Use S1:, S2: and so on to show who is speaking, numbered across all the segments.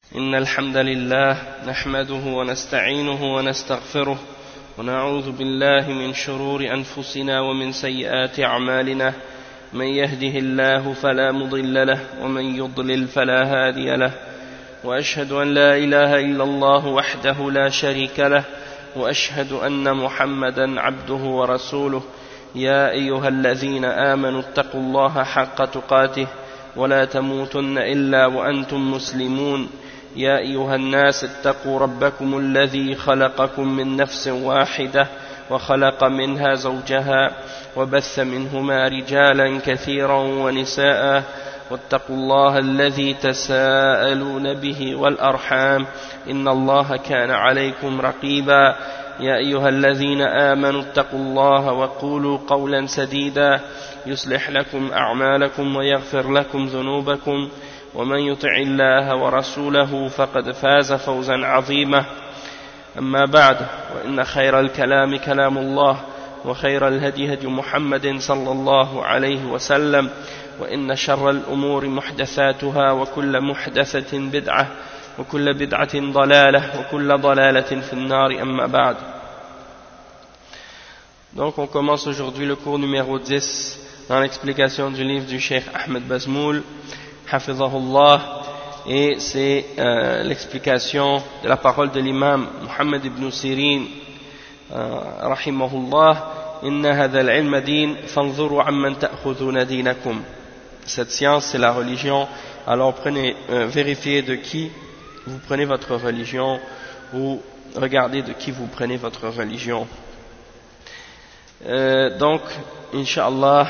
S1: إن الحمد لله نحمده ونستعينه ونستغفره ونعوذ بالله من شرور أنفسنا ومن سيئات أعمالنا من يهده الله فلا مضل له ومن يضلل فلا هادي له وأشهد أن لا إله إلا الله وحده لا شريك له وأشهد أن محمدا عبده ورسوله يا أيها الذين آمنوا اتقوا الله حق تقاته ولا تموتن إلا وأنتم مسلمون يا أيها الناس اتقوا ربكم الذي خلقكم من نفس واحدة وخلق منها زوجها وبث منهما رجالا كثيرا ونساء واتقوا الله الذي تساءلون به والأرحام إن الله كان عليكم رقيبا يا أيها الذين آمنوا اتقوا الله وقولوا قولا سديدا يصلح لكم أعمالكم ويغفر لكم ذنوبكم ومن يطع الله ورسوله فقد فاز فوزا عظيما أما بعد وإن خير الكلام كلام الله وخير الهدي هدي محمد صلى الله عليه وسلم وإن شر الأمور محدثاتها وكل محدثة بدعة وكل بدعة ضلالة وكل ضلالة في النار أما بعد. Donc on commence aujourd'hui le cours numéro 10 dans l'explication du livre du Cheikh Ahmed Bazmoul Hafizahullah, et c'est l'explication de la parole de l'imam Muhammad ibn Sirin rahimahullah. Inna hadha al-ilma din fanzuru amman ta'khudhuna dinakum. Cette science c'est la religion, alors vérifiez de qui vous prenez votre religion, ou regardez de qui vous prenez votre religion. Donc Inch'Allah,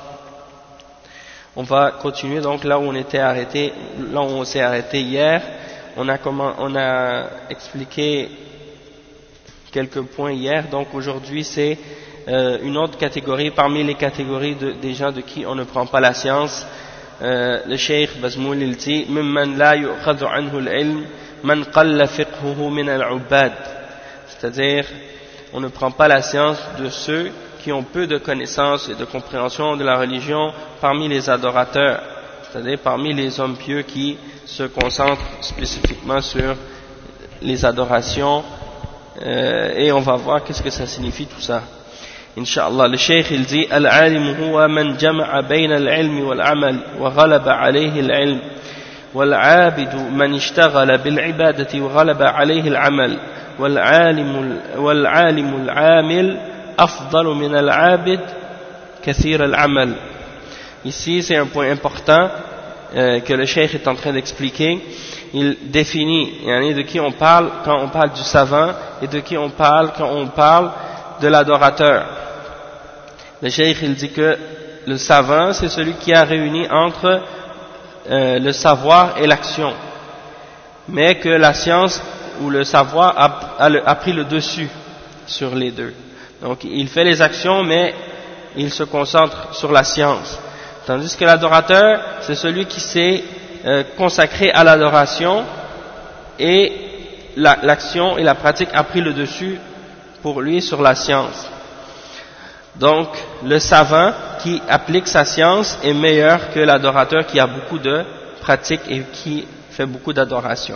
S1: on va continuer donc là où on était arrêté, là où on s'est arrêté hier. On a expliqué quelques points hier. Donc aujourd'hui c'est une autre catégorie parmi les catégories des gens de qui on ne prend pas la science. Le Cheikh Bazmoul il dit mimman la yu'khadhu anhu al-ilm man qalla fiqhuhu min al-'ubbad, c'est-à-dire on ne prend pas la science de ceux qui ont peu de connaissances et de compréhension de la religion parmi les adorateurs, c'est-à-dire parmi les hommes pieux qui se concentrent spécifiquement sur les adorations, et on va voir qu'est-ce que ça signifie tout ça. Inch'Allah, le Cheikh il dit al-'alim huwa man jama'a bayna al-'ilmi wal-'amal wa ghalaba alayhi al-'ilm wal-'abidu man ishtaghala bil-'ibadati wa ghalaba alayhi al-'amal wal-'alimu al-'amil afdalu min al-'abid kathir al-'amal. Ici c'est un point important que le Cheikh est en train d'expliquer. Il définit de qui on parle quand on parle du savant et de qui on parle quand on parle de l'adorateur. Le Cheikh il dit que le savant c'est celui qui a réuni entre le savoir et l'action, mais que la science ou le savoir a pris le dessus sur les deux. Donc il fait les actions mais il se concentre sur la science, tandis que l'adorateur c'est celui qui s'est consacré à l'adoration et l'action et la pratique a pris le dessus pour lui sur la science. Donc le savant qui applique sa science est meilleur que l'adorateur qui a beaucoup de pratique et qui fait beaucoup d'adoration.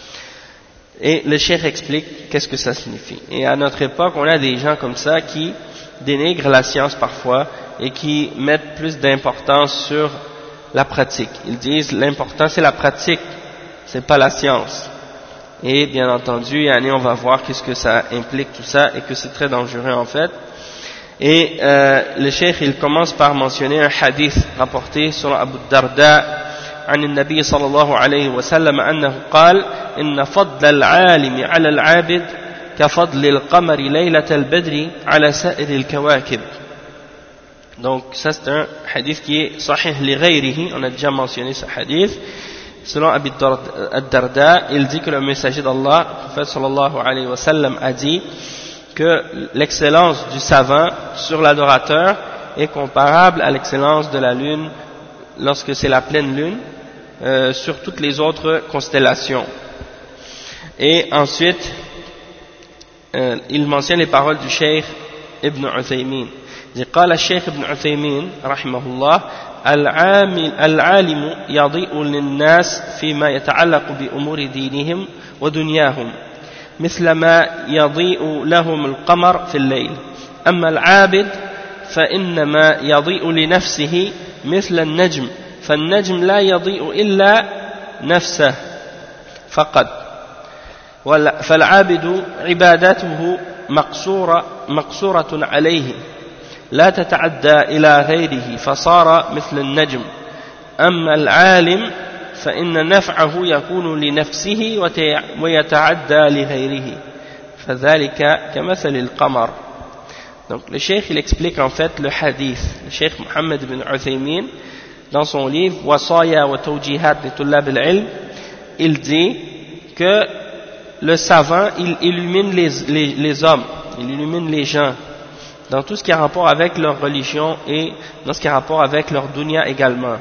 S1: Et le Cheikh explique qu'est-ce que ça signifie. Et à notre époque, on a des gens comme ça qui dénigrent la science parfois et qui mettent plus d'importance sur la pratique. Ils disent l'important c'est la pratique, c'est pas la science. Et bien entendu, on va voir qu'est-ce que ça implique tout ça et que c'est très dangereux en fait. Et le Cheikh il commence par mentionner un hadith rapporté sur Abu Darda عن النبي صلى الله عليه وسلم أنه قال إن فضل العالم على العابد كفضل القمر ليلة البدر على سائر الكواكب. Donc ça c'est un hadith qui est sahih li ghayrihi, on a déjà mentionné ce hadith. Selon Abu Darda, il dit que le messager d'Allah, le prophète sallallahu alayhi wa sallam, a dit que l'excellence du savant sur l'adorateur est comparable à l'excellence de la lune lorsque c'est la pleine lune sur toutes les autres constellations. Et ensuite il mentionne les paroles du Cheikh Ibn Uthaymin. قال الشيخ ابن عثيمين رحمه الله العالم يضيء للناس فيما يتعلق بأمور دينهم ودنياهم مثل ما يضيء لهم القمر في الليل أما العابد فإنما يضيء لنفسه مثل النجم فالنجم لا يضيء إلا نفسه فقط فالعابد عبادته مقصورة عليه لا تتعدى إلى غيره فصار مثل النجم أما العالم فإن نفعه يكون لنفسه ويتعدى لغيره فذلك كمثل القمر. Donc le cheikh il explique en fait le hadith. Le cheikh Mohammed ibn Uthaymin dans son livre Wasaya wa Tawjihat li Tullab al-Ilm, il dit que le savant il illumine les hommes, il illumine les gens dans tout ce qui a rapport avec leur religion et dans ce qui a rapport avec leur dunya également.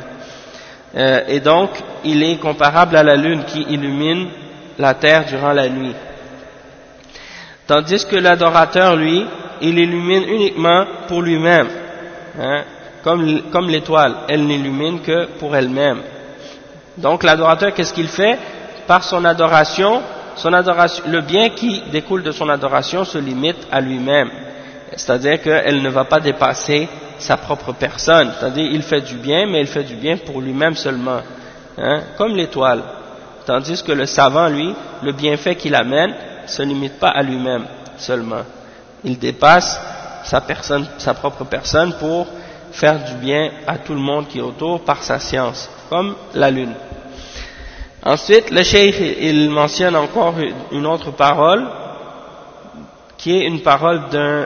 S1: Et donc il est comparable à la lune qui illumine la terre durant la nuit. Tandis que l'adorateur, lui, il illumine uniquement pour lui-même, hein, comme l'étoile, elle n'illumine que pour elle-même. Donc l'adorateur, qu'est-ce qu'il fait? Par son adoration, le bien qui découle de son adoration se limite à lui-même. C'est-à-dire qu'elle ne va pas dépasser sa propre personne. C'est-à-dire il fait du bien, mais il fait du bien pour lui-même seulement, hein, comme l'étoile. Tandis que le savant, lui, le bienfait qu'il amène ne se limite pas à lui-même seulement. Il dépasse sa propre personne pour faire du bien à tout le monde qui est autour par sa science, comme la lune. Ensuite, le cheikh, il mentionne encore une autre parole, qui est une parole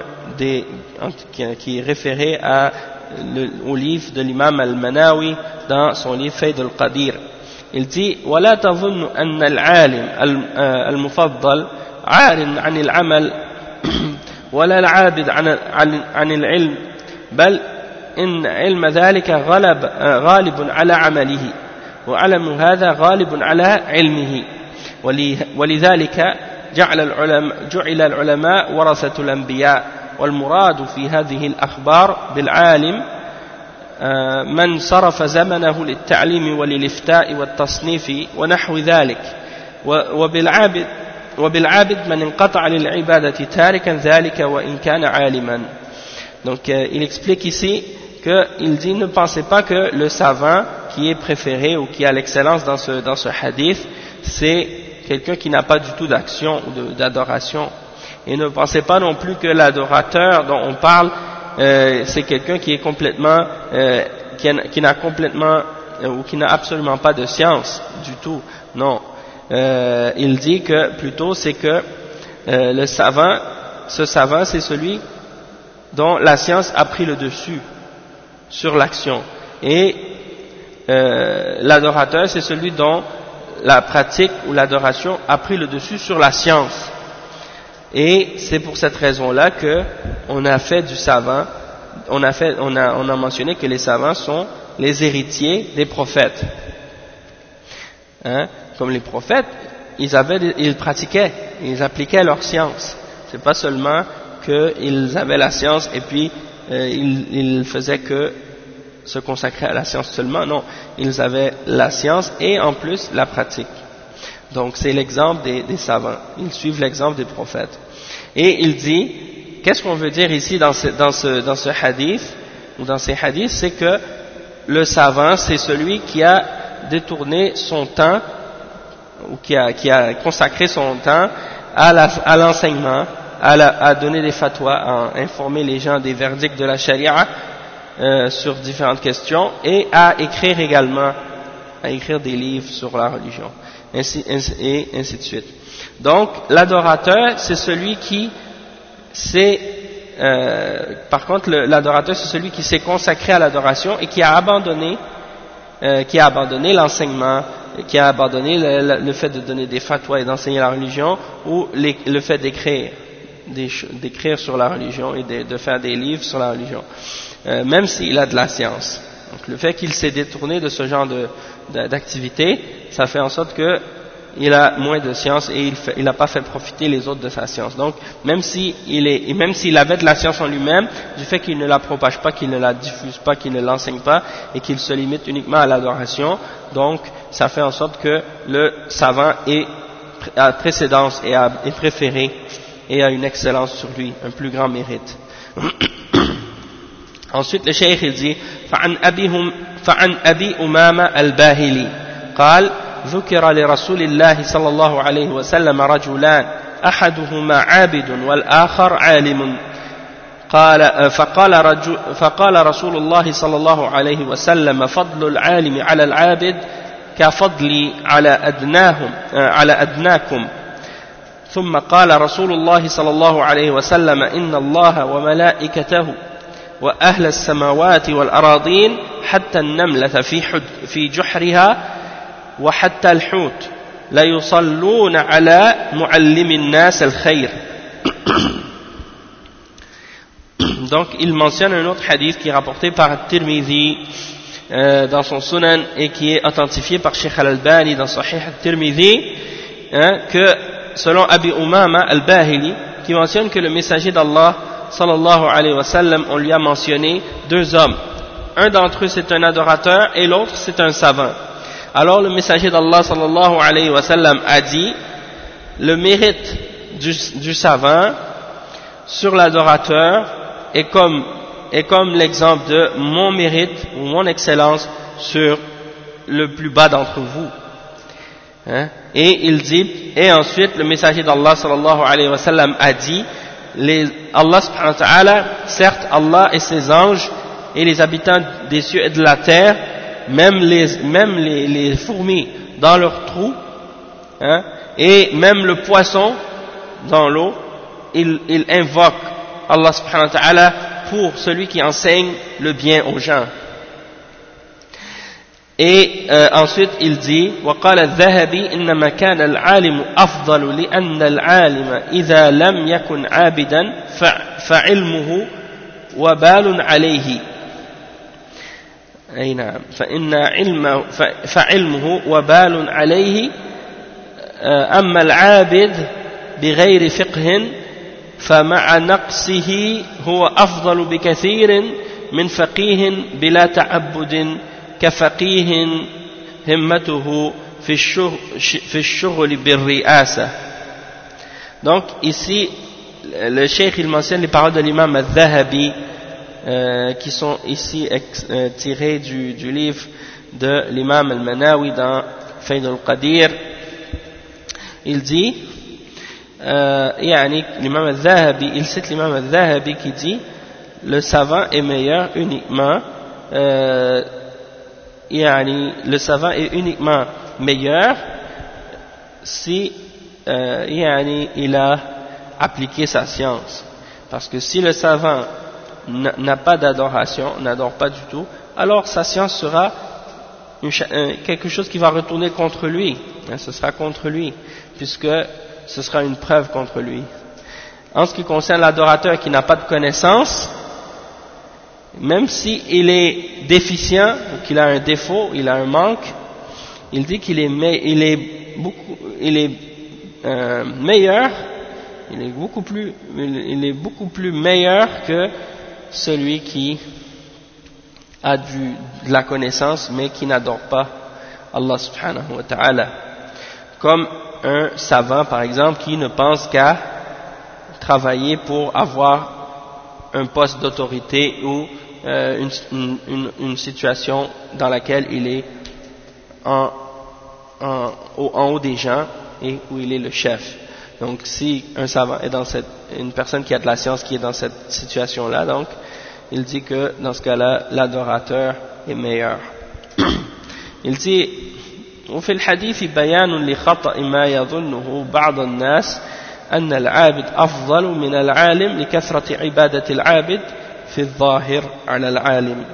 S1: qui est référée au livre de l'imam al-Manawi dans son livre Fayd al-Qadir. Il dit ولا تظن أن العالم المفضل عار عن العمل ولا العابد عن العلم بل إن علم ذلك غالب على عمله وعلم هذا غالب على علمه ولذلك جعل العلماء ورثة الأنبياء والمراد في هذه الأخبار بالعالم من صرف زمنه للتعليم وللإفتاء والتصنيف ونحو ذلك وبالعابد من انقطع للعبادة تاركا ذلك وإن كان عالما. Donc il explique ici qu'il dit ne pensez pas que le savant qui est préféré ou qui a l'excellence dans ce hadith c'est quelqu'un qui n'a pas du tout d'action ou d'adoration, et ne pensez pas non plus que l'adorateur dont on parle c'est quelqu'un qui est complètement qui n'a complètement ou qui n'a absolument pas de science du tout. Non, il dit que plutôt c'est que ce savant c'est celui dont la science a pris le dessus sur l'action, et l'adorateur c'est celui dont la pratique ou l'adoration a pris le dessus sur la science. Et c'est pour cette raison-là que on a fait du savant, on a mentionné que les savants sont les héritiers des prophètes. Hein? Comme les prophètes, ils pratiquaient, ils appliquaient leur science. C'est pas seulement qu'ils avaient la science et puis ils faisaient que se consacrer à la science seulement, non, ils avaient la science et en plus la pratique. Donc c'est l'exemple des savants, ils suivent l'exemple des prophètes. Et il dit, qu'est-ce qu'on veut dire ici dans ce hadith, ou dans ces hadiths, c'est que le savant c'est celui qui a détourné son temps, ou qui a consacré son temps à l'enseignement, à donner des fatwas, à informer les gens des verdicts de la charia, sur différentes questions, et à écrire également, à écrire des livres sur la religion, ainsi de suite. Donc l'adorateur c'est celui qui par contre l'adorateur c'est celui qui s'est consacré à l'adoration et qui a abandonné l'enseignement, qui a abandonné le fait de donner des fatwas et d'enseigner la religion, ou le fait d'écrire sur la religion et de faire des livres sur la religion, même s'il a de la science. Donc le fait qu'il s'est détourné de ce genre d'activité, ça fait en sorte que il a moins de science et il n'a pas fait profiter les autres de sa science. Donc, même s'il avait de la science en lui-même, du fait qu'il ne la propage pas, qu'il ne la diffuse pas, qu'il ne l'enseigne pas et qu'il se limite uniquement à l'adoration, donc ça fait en sorte que le savant a précédence et est préféré et a une excellence sur lui, un plus grand mérite. Ensuite, le cheikh il dit فعن أبي أمامة الباهلي قال ذكر لرسول الله صلى الله عليه وسلم رجلان أحدهما عابد والآخر عالم فقال رسول الله صلى الله عليه وسلم فضل العالم على العابد كفضلي على أدناكم ثم قال رسول الله صلى الله عليه وسلم إن الله وملائكته وأهل السماوات والأراضين حتى النملة في جحرها وحتى الحوت لا يصلون على معلم الناس الخير. Donc il mentionne un autre hadith qui est rapporté par Tirmidhi dans son Sunan et qui est authentifié par Sheikh Al-Albani dans Sahih Tirmidhi, que selon Abi Umama Al-Bahili, qui mentionne que le messager d'Allah sallallahu alayhi wa sallam, on lui a mentionné deux hommes. Un d'entre eux c'est un adorateur et l'autre c'est un savant. Alors le messager d'Allah sallallahu alayhi wa sallam a dit, le mérite du savant sur l'adorateur est comme l'exemple de mon mérite ou mon excellence sur le plus bas d'entre vous. Et il dit, et ensuite le messager d'Allah sallallahu alayhi wa sallam a dit, Allah subhanahu wa ta'ala, certes Allah et ses anges et les habitants des cieux et de la terre, même les fourmis dans leurs trous, et même le poisson dans l'eau, il invoque Allah subhanahu wa ta'ala pour celui qui enseigne le bien aux gens. Et ensuite il dit وقال الذهبي إنما كان العالم أفضل لأن العالم إذا لم يكن عابدا فعلمه وبال عليه. أي نعم فعلمه وبال عليه. أما العابد بغير فقه فمع نقصه هو أفضل بكثير من فقيه بلا تعبد كفقيه همته في الشغل بالرئاسة. Donc ici le cheikh il mentionne les paroles de l'imam al-Dhahabi qui sont ici tirées du livre de l'imam al-Manawi dans Fayd al-Qadir. Il dit l'imam al-Dhahabi, il cite l'imam al-Dhahabi qui dit le savant est meilleur uniquement le savant est uniquement meilleur si il a appliqué sa science. Parce que si le savant n'a pas d'adoration, n'adore pas du tout, alors sa science sera quelque chose qui va retourner contre lui. Ce sera contre lui, puisque ce sera une preuve contre lui. En ce qui concerne l'adorateur qui n'a pas de connaissance, même s'il est déficient, ou qu'il a un défaut, il a un manque, il dit qu'il est meilleur, il est beaucoup plus meilleur que celui qui a de la connaissance mais qui n'adore pas Allah subhanahu wa ta'ala. Comme un savant par exemple qui ne pense qu'à travailler pour avoir un poste d'autorité ou une situation dans laquelle il est en haut des gens et où il est le chef. Donc si un savant est une personne qui a de la science qui est dans cette situation-là, donc il dit que dans ce cas-là, l'adorateur est meilleur. Il dit وفي الحديث بيان لخطأ ما يظنه بعض الناس أن العابد أفضل من العالم لكثرة عبادة العابد في الظاهر على العالم.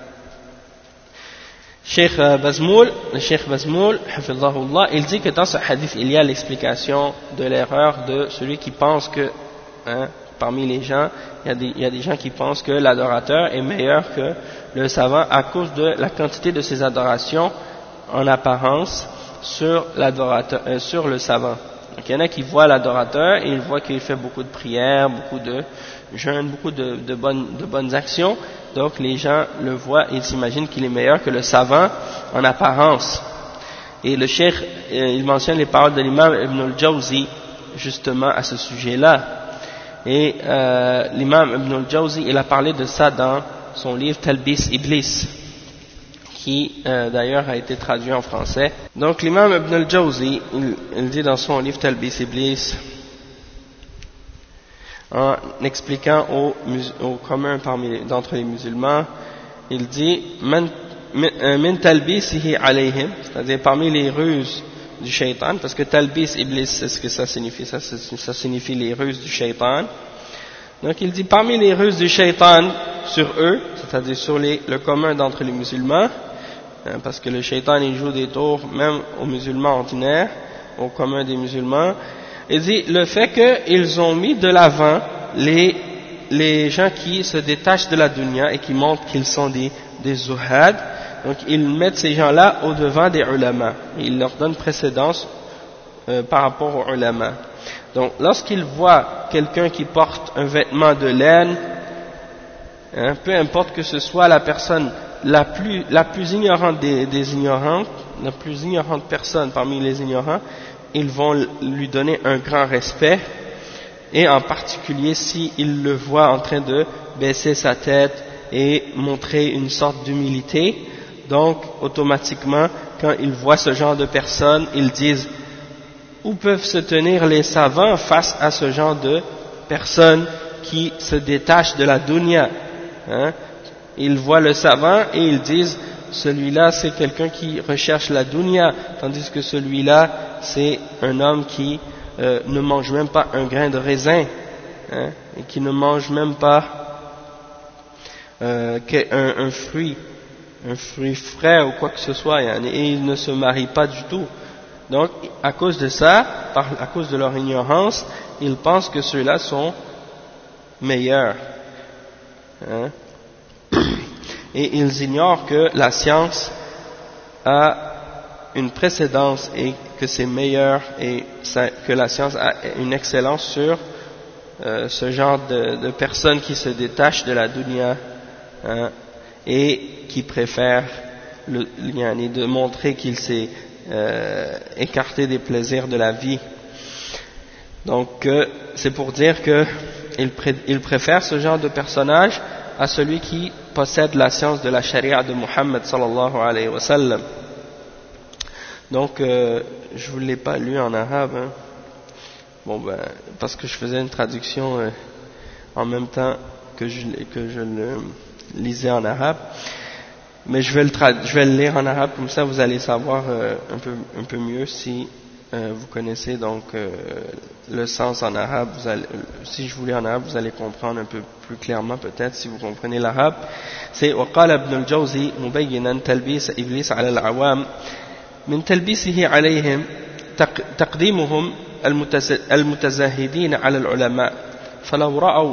S1: Le Cheikh Bazmoul, hafidhahullah, il dit que dans ce hadith, il y a l'explication de l'erreur de celui qui pense que, parmi les gens, il y a des gens qui pensent que l'adorateur est meilleur que le savant à cause de la quantité de ses adorations en apparence sur l'adorateur, sur le savant. Donc il y en a qui voient l'adorateur et ils voient qu'il fait beaucoup de prières, beaucoup de jeûnes, beaucoup de bonnes actions. Donc les gens le voient et ils s'imaginent qu'il est meilleur que le savant en apparence. Et le cheikh, il mentionne les paroles de l'imam Ibn al-Jawzi justement à ce sujet-là. Et l'imam Ibn al-Jawzi, il a parlé de ça dans son livre Talbis Iblis, qui d'ailleurs a été traduit en français. Donc l'imam Ibn al-Jawzi, il dit dans son livre Talbis Iblis, en expliquant aux communs d'entre les musulmans, il dit min talbisihi alayhim, c'est-à-dire parmi les ruses du shaitan, parce que talbis iblis, c'est ce que ça signifie, ça signifie les ruses du shaitan. Donc il dit parmi les ruses du shaitan sur eux, c'est-à-dire sur le commun d'entre les musulmans, parce que le shaitan il joue des tours même aux musulmans ordinaires, au commun des musulmans. Il dit le fait qu'ils ont mis de l'avant les gens qui se détachent de la dunya et qui montrent qu'ils sont des zuhad, donc ils mettent ces gens-là au devant des ulama, et ils leur donnent précédence par rapport aux ulama. Donc lorsqu'ils voient quelqu'un qui porte un vêtement de laine, peu importe que ce soit la personne la plus ignorante des ignorantes, la plus ignorante personne parmi les ignorants, ils vont lui donner un grand respect, et en particulier s'ils le voient en train de baisser sa tête et montrer une sorte d'humilité. Donc automatiquement quand ils voient ce genre de personnes, ils disent où peuvent se tenir les savants face à ce genre de personnes qui se détachent de la dunya, Ils voient le savant et ils disent celui-là c'est quelqu'un qui recherche la dunya, tandis que celui-là c'est un homme qui ne mange même pas un grain de raisin, et qui ne mange même pas un fruit frais ou quoi que ce soit, et il ne se marie pas du tout. Donc à cause de ça, à cause de leur ignorance, ils pensent que ceux-là sont meilleurs, et ils ignorent que la science a une précédence et que c'est meilleur, et que la science a une excellence sur ce genre de personnes qui se détachent de la dunya, et qui préfèrent de montrer qu'il s'est écarté des plaisirs de la vie. Donc c'est pour dire qu'il préfère ce genre de personnage à celui qui possède la science de la charia de Muhammad sallallahu alayhi wa sallam. Donc je vous l'ai pas lu en arabe, parce que je faisais une traduction en même temps que je le lisais en arabe, mais je vais le lire en arabe, comme ça vous allez savoir un peu mieux si vous connaissez donc le sens en arabe. Si je vous lis en arabe, vous allez comprendre un peu plus clairement peut-être si vous comprenez l'arabe. C'est وقال ابن الجوزي مبينا تلبيس إبليس على العوام من تلبيسه عليهم تقديمهم المتزاهدين على العلماء فلو رأوا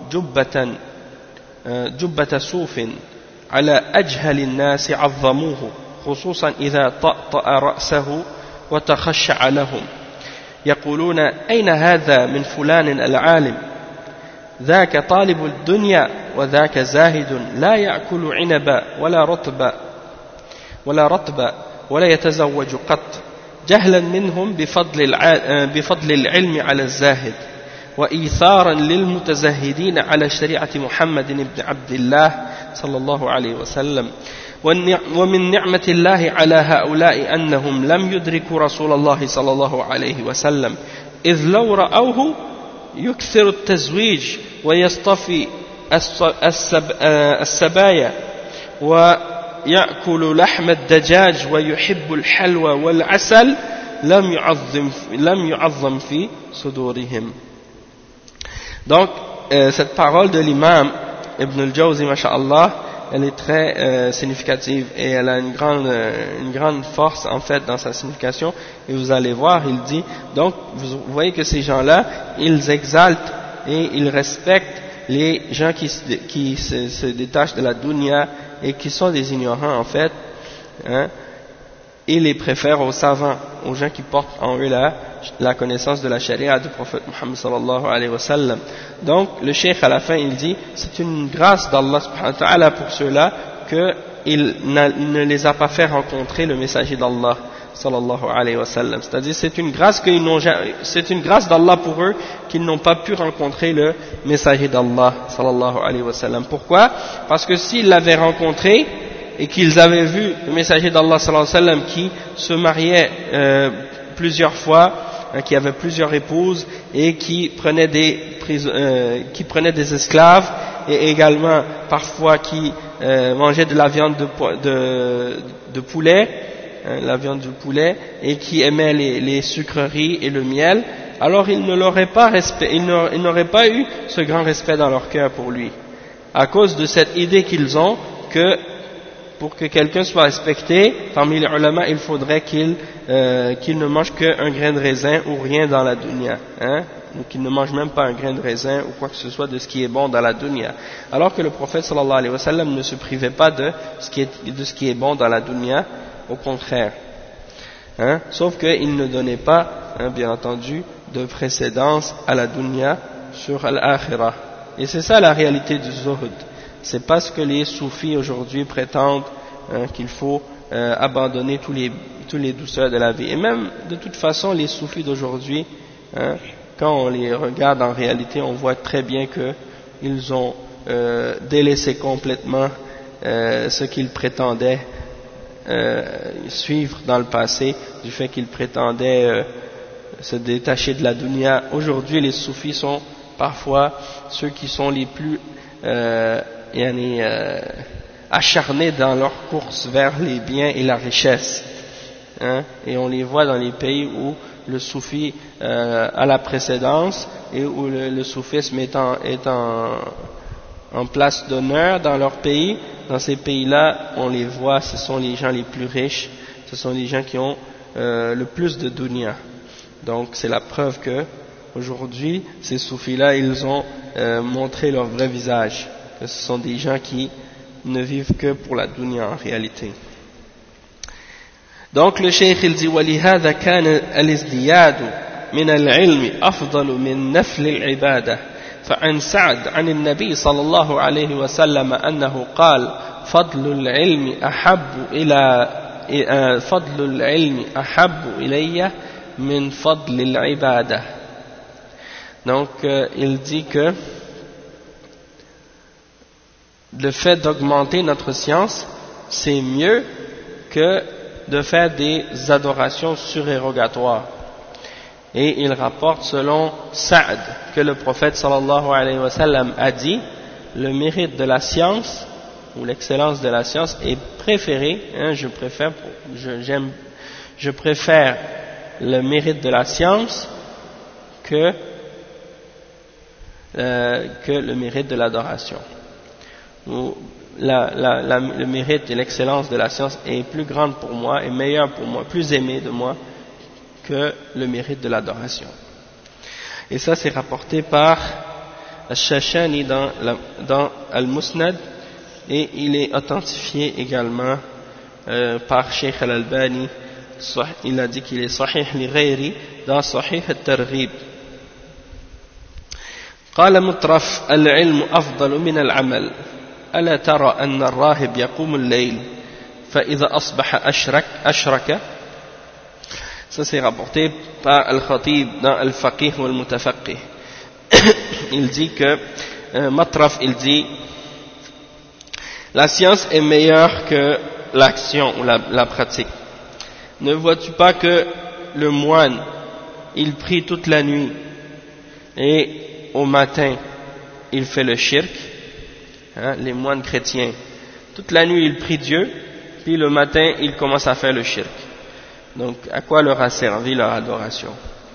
S1: جبة صوف على أجهل الناس عظموه خصوصا إذا طأطأ رأسه وتخشع لهم يقولون أين هذا من فلان العالم ذاك طالب الدنيا وذاك زاهد لا يأكل عنبا ولا رطبا ولا يتزوج قط جهلا منهم بفضل العلم على الزاهد وإيثارا للمتزهدين على شريعة محمد بن عبد الله صلى الله عليه وسلم ومن نعمة الله على هؤلاء أنهم لم يدركوا رسول الله صلى الله عليه وسلم إذ لو رأوه يكثر التزويج ويصطفي السبايا ويأكل لحم الدجاج ويحب الحلوى والعسل لم يعظم في صدورهم. Donc cette parole de l'imam Ibn al-Jawzi, masha'Allah, elle est très significative et elle a une grande force en fait dans sa signification, et vous allez voir, il dit, donc vous voyez que ces gens-là, ils exaltent et ils respectent les gens qui se détachent de la dunya et qui sont des ignorants en fait, et les préfèrent aux savants, aux gens qui portent en eux la connaissance de la charia du prophète Muhammad sallallahu alayhi wa sallam. Donc le cheikh à la fin il dit c'est une grâce d'Allah subhanahu wa ta'ala pour ceux-là qu'il ne les a pas fait rencontrer le messager d'Allah sallallahu alayhi wa sallam. C'est-à-dire c'est une grâce d'Allah pour eux qu'ils n'ont pas pu rencontrer le messager d'Allah sallallahu alayhi wa sallam. Pourquoi? Parce que s'ils l'avaient rencontré et qu'ils avaient vu le messager d'Allah sallallahu alayhi wa sallam qui se mariait plusieurs fois, qui avait plusieurs épouses et qui prenait des esclaves et également parfois qui mangeait de la viande de poulet, la viande du poulet, et qui aimait les sucreries et le miel, alors ils n'auraient pas eu ce grand respect dans leur cœur pour lui, à cause de cette idée qu'ils ont que pour que quelqu'un soit respecté parmi les ulama, il faudrait qu'il ne mange qu'un grain de raisin ou rien dans la dunya, ou qu'il ne mange même pas un grain de raisin ou quoi que ce soit de ce qui est bon dans la dunya, alors que le prophète sallallahu alayhi wa sallam ne se privait pas de ce qui est bon dans la dunya, au contraire, sauf qu'il ne donnait pas, bien entendu, de précédence à la dunya sur l'akhirah. Et c'est ça la réalité du zuhd. C'est pas ce que les soufis aujourd'hui prétendent, qu'il faut abandonner tous les douceurs de la vie. Et même de toute façon les soufis d'aujourd'hui, quand on les regarde en réalité, on voit très bien qu'ils ont délaissé complètement ce qu'ils prétendaient suivre dans le passé, du fait qu'ils prétendaient se détacher de la dunya. Aujourd'hui les soufis sont parfois ceux qui sont les plus acharnés dans leur course vers les biens et la richesse, et on les voit dans les pays où le soufi a la précédence et où le soufisme est en place d'honneur dans leur pays. Dans ces pays-là, on les voit, ce sont les gens les plus riches, ce sont les gens qui ont le plus de dunya. Donc c'est la preuve que aujourd'hui ces soufis-là, ils ont montré leur vrai visage, que ce sont des gens qui ne vivent que pour la dunya en réalité. Donc le cheikh il dit وَلِهَذَا كَانَ الْإِزْدِيَادُ مِنَ الْعِلْمِ أَفْضَلُ مِنْ نَفْلِ الْعِبَادَةِ فعن سعد عن النبي صلى الله عليه وسلم أنه قال فضل العلم أحب إلي من فضل العبادة. Donc il dit que le fait d'augmenter notre science, c'est mieux que de faire des adorations surérogatoires. Et il rapporte selon Sa'd que le prophète sallallahu alayhi wa sallam a dit le mérite de la science ou l'excellence de la science est préféré, je préfère le mérite de la science que le mérite de l'adoration. Le mérite et l'excellence de la science est plus grande pour moi, est meilleure pour moi, plus aimée de moi que le mérite de l'adoration. Et ça c'est rapporté par Al-Shashani dans Al-Musnad, et il est authentifié également par Sheikh Al-Albani. Il a dit qu'il est Sahih li ghayri dans Sahih Al-Targhib. قال مطرف العلم أفضل من العمل ألا ترى أن الراهب يقوم الليل فإذا أصبح أشرك. Ça c'est rapporté par Al-Khatib dans Al-Faqih ou Al-Mutafaqih. Il dit que Matraf il dit la science est meilleure que l'action ou la pratique. Ne vois-tu pas que le moine il prie toute la nuit et au matin il fait le shirk, les moines chrétiens toute la nuit ils prient Dieu, puis le matin ils commencent à faire le shirk. Donc à quoi leur a servi leur adoration,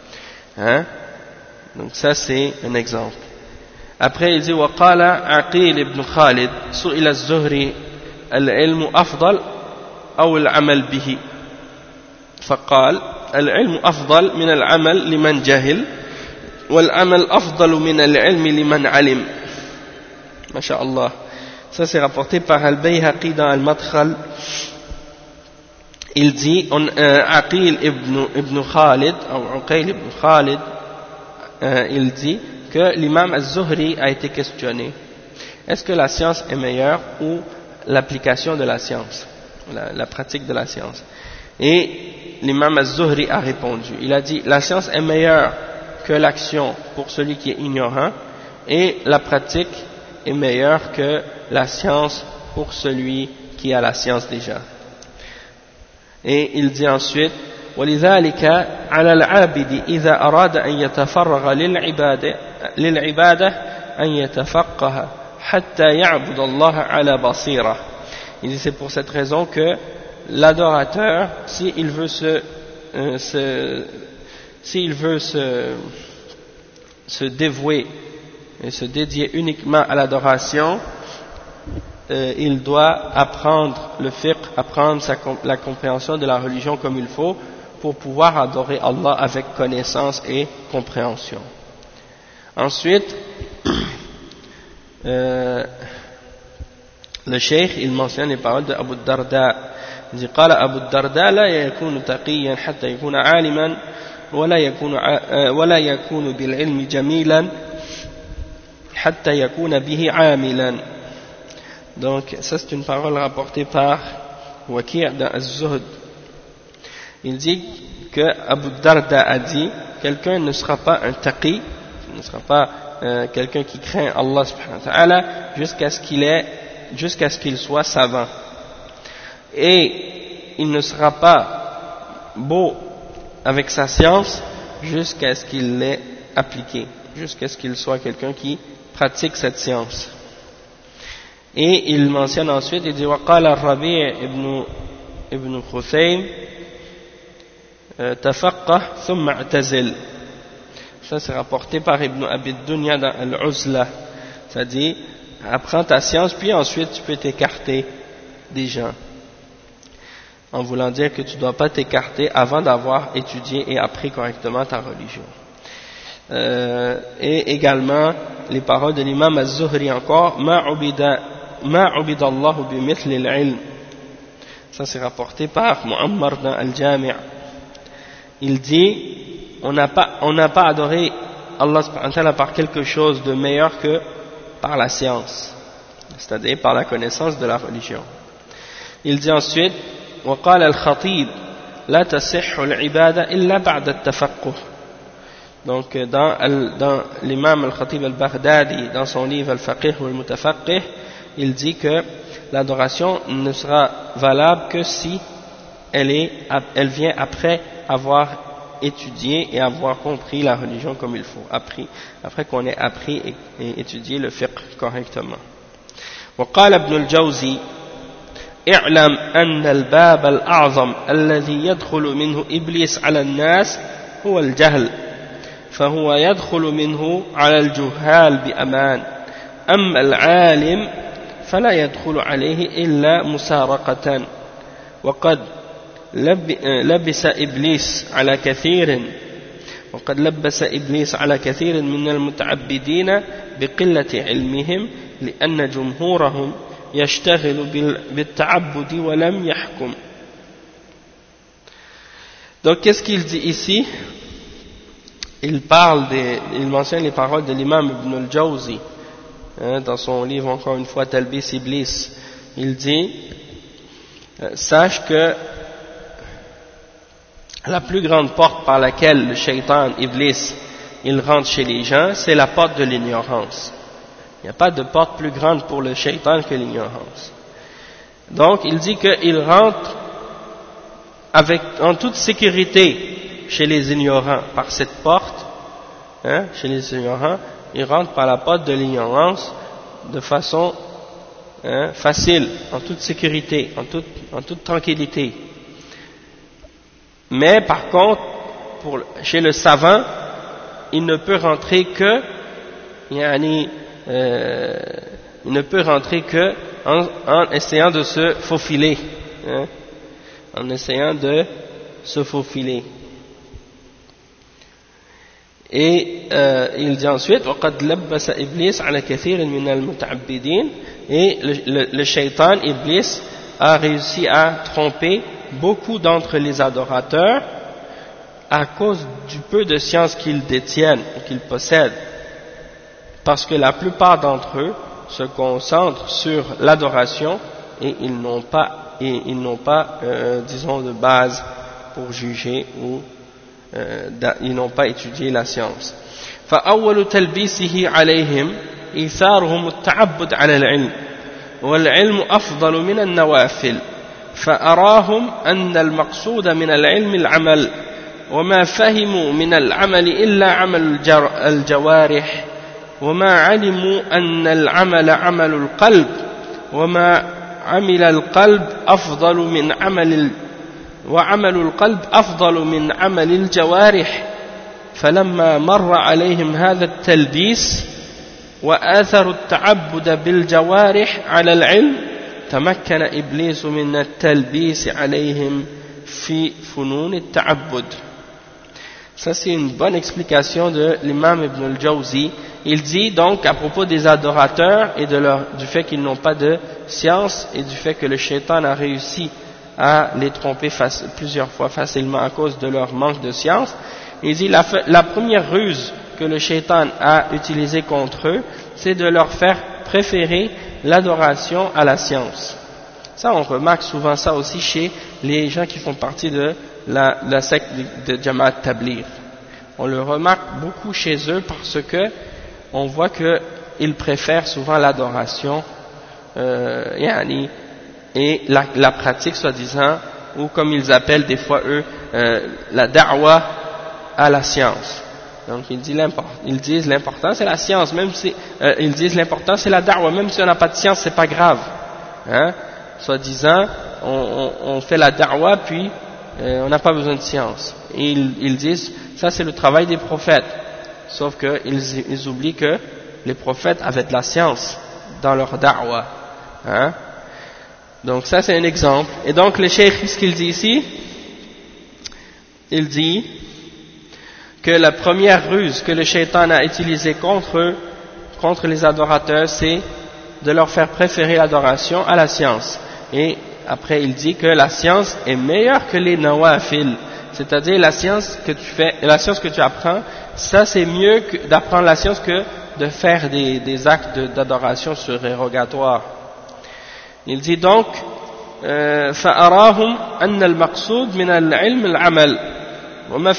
S1: Donc ça c'est un exemple. Après il dit وقال عقيل بن خالد سئل الزهري العلم أفضل أو العمل به فقال العلم أفضل من العمل لمن جهل والعمل أفضل من العلم لمن علم. ما شاء الله. Ça c'est rapporté par Al-Bayhaqi dans Al-Madkhal il dit, Aqil ibn Khalid, ou Uqayl ibn Khalid, il dit que l'imam Az-Zuhri a été questionné. Est-ce que la science est meilleure ou l'application de la science, la pratique de la science? Et l'imam Az-Zuhri a répondu. Il a dit, la science est meilleure que l'action pour celui qui est ignorant, et la pratique est meilleure que la science pour celui qui a la science déjà. Et il dit ensuite, ولذلك على العابد إذا أراد أن يتفرغ للعبادة أن يتفقه حتى يعبد الله على بصيرة. Il dit c'est pour cette raison que l'adorateur, s'il veut se dévouer et se dédier uniquement à l'adoration, il doit apprendre le fiqh, apprendre la compréhension de la religion comme il faut pour pouvoir adorer Allah avec connaissance et compréhension. Ensuite, le cheikh il mentionne les paroles de Abu Darda. Il dit قال أبو الدرداء لا يكون تقيا حتى يكون عالما ولا يكون بالعلم جميلا حتى يكون به عاملا. Donc ça c'est une parole rapportée par Waki' dans Az-Zuhd. Il dit que Abu Darda a dit, quelqu'un ne sera pas un taqi, ne sera pas quelqu'un qui craint Allah subhanahu wa ta'ala jusqu'à ce qu'il soit savant. Et il ne sera pas beau avec sa science jusqu'à ce qu'il l'ait appliquée, jusqu'à ce qu'il soit quelqu'un qui pratique cette science. Et il mentionne ensuite, il dit وقال الربيع ابن خثيم تفقه ثم اعتزل. Ça c'est rapporté par Ibn Abi Dunya dans Al-Uzla, c'est-à-dire apprends ta science puis ensuite tu peux t'écarter des gens, en voulant dire que tu ne dois pas t'écarter avant d'avoir étudié et appris correctement ta religion. Et également les paroles de l'imam Az-Zuhri encore, ma ubida Allahu bimithli al-ilm. Ça c'est rapporté par Muammar dans Al-Jami'. Il dit, on n'a pas adoré Allah subhanahu wa ta'ala par quelque chose de meilleur que par la science, c'est-à-dire par la connaissance de la religion. Il dit ensuite, وقال الخطيب لا تصح العبادة إلا بعد التفقه. Donc dans l'imam al-Khatib al-Baghdadi, dans son livre Al-Faqih ou Al-Mutafaqih, il dit que l'adoration ne sera valable que si elle vient après avoir étudié et avoir compris la religion comme il faut, après qu'on ait appris et étudié le fiqh correctement. وقال ابن الجوزي اعلم أن الباب الأعظم الذي يدخل منه إبليس على الناس هو الجهل، فهو يدخل منه على الجهال بأمان، أما العالم فلا يدخل عليه إلا مسارقة. وقد لبس إبليس على كثير من المتعبدين بقلة علمهم لأن جمهورهم يشتغل بالتعبد ولم يحكم. Donc qu'est-ce qu'il dit ici? Il mentionne les paroles de l'imam Ibn al-Jawzi dans son livre encore une fois Talbis Iblis. Il dit, sache que la plus grande porte par laquelle le shaitan Iblis il rentre chez les gens, c'est la porte de l'ignorance. Il n'y a pas de porte plus grande pour le shaitan que l'ignorance. Donc il dit qu'il rentre en toute sécurité chez les ignorants par cette porte, chez les ignorants, il rentre par la porte de l'ignorance de façon facile, en toute sécurité, en toute tranquillité. Mais par contre, chez le savant, il ne peut rentrer que en essayant de se faufiler, en essayant de se faufiler. Et il dit ensuite وقد لبس إبليس على كثير من المتعبدين, et le shaitan Iblis a réussi à tromper beaucoup d'entre les adorateurs, à cause du peu de science qu'ils détiennent et qu'ils possèdent, parce que la plupart d'entre eux se concentrent sur l'adoration et ils n'ont pas, disons, de base pour juger ou ils n'ont pas étudié la science. فأول تلبيسه عليهم إيثارهم التعبد على العلم والعلم أفضل من النوافل فأراهم أن المقصود من العلم العمل وما فهموا من العمل إلا عمل الجوارح وما علموا أن العمل عمل القلب وما عمل القلب أفضل من وعمل القلب أفضل من عمل الجوارح فلما مر عليهم هذا التلبيس وآثروا التعبد بالجوارح على العلم تمكن إبليس من التلبيس عليهم في فنون التعبد. Ça c'est une bonne explication de l'imam Ibn al-Jawzi. Il dit donc à propos des adorateurs et du fait qu'ils n'ont pas de science et du fait que le shaitan a réussi à les tromper plusieurs fois facilement à cause de leur manque de science. Il dit la première ruse que le shaitan a utilisée contre eux, c'est de leur faire préférer l'adoration à la science. Ça, on remarque souvent ça aussi chez les gens qui font partie de la secte de Jamaat Tabligh. On le remarque beaucoup chez eux parce que on voit qu'ils préfèrent souvent l'adoration et la pratique soi-disant, ou comme ils appellent des fois eux la da'wa à la science. Donc ils disent l'important c'est la science, même si ils disent l'important c'est la da'wa, même si on n'a pas de science c'est pas grave, hein? Soi-disant on fait la da'wa puis on n'a pas besoin de science. Et ils disent ça c'est le travail des prophètes, sauf que ils oublient que les prophètes avaient de la science dans leur da'wa, hein? Donc ça c'est un exemple. Et donc le cheikh, qu'est-ce qu'il dit ici? Il dit que la première ruse que le shaitan a utilisée contre les adorateurs, c'est de leur faire préférer l'adoration à la science. Et après il dit que la science est meilleure que les nawafil, c'est-à-dire la science que tu apprends, ça c'est mieux d'apprendre la science que de faire des actes d'adoration surérogatoires. Il dit donc فأراهم أن المقصود من العلم العمل وما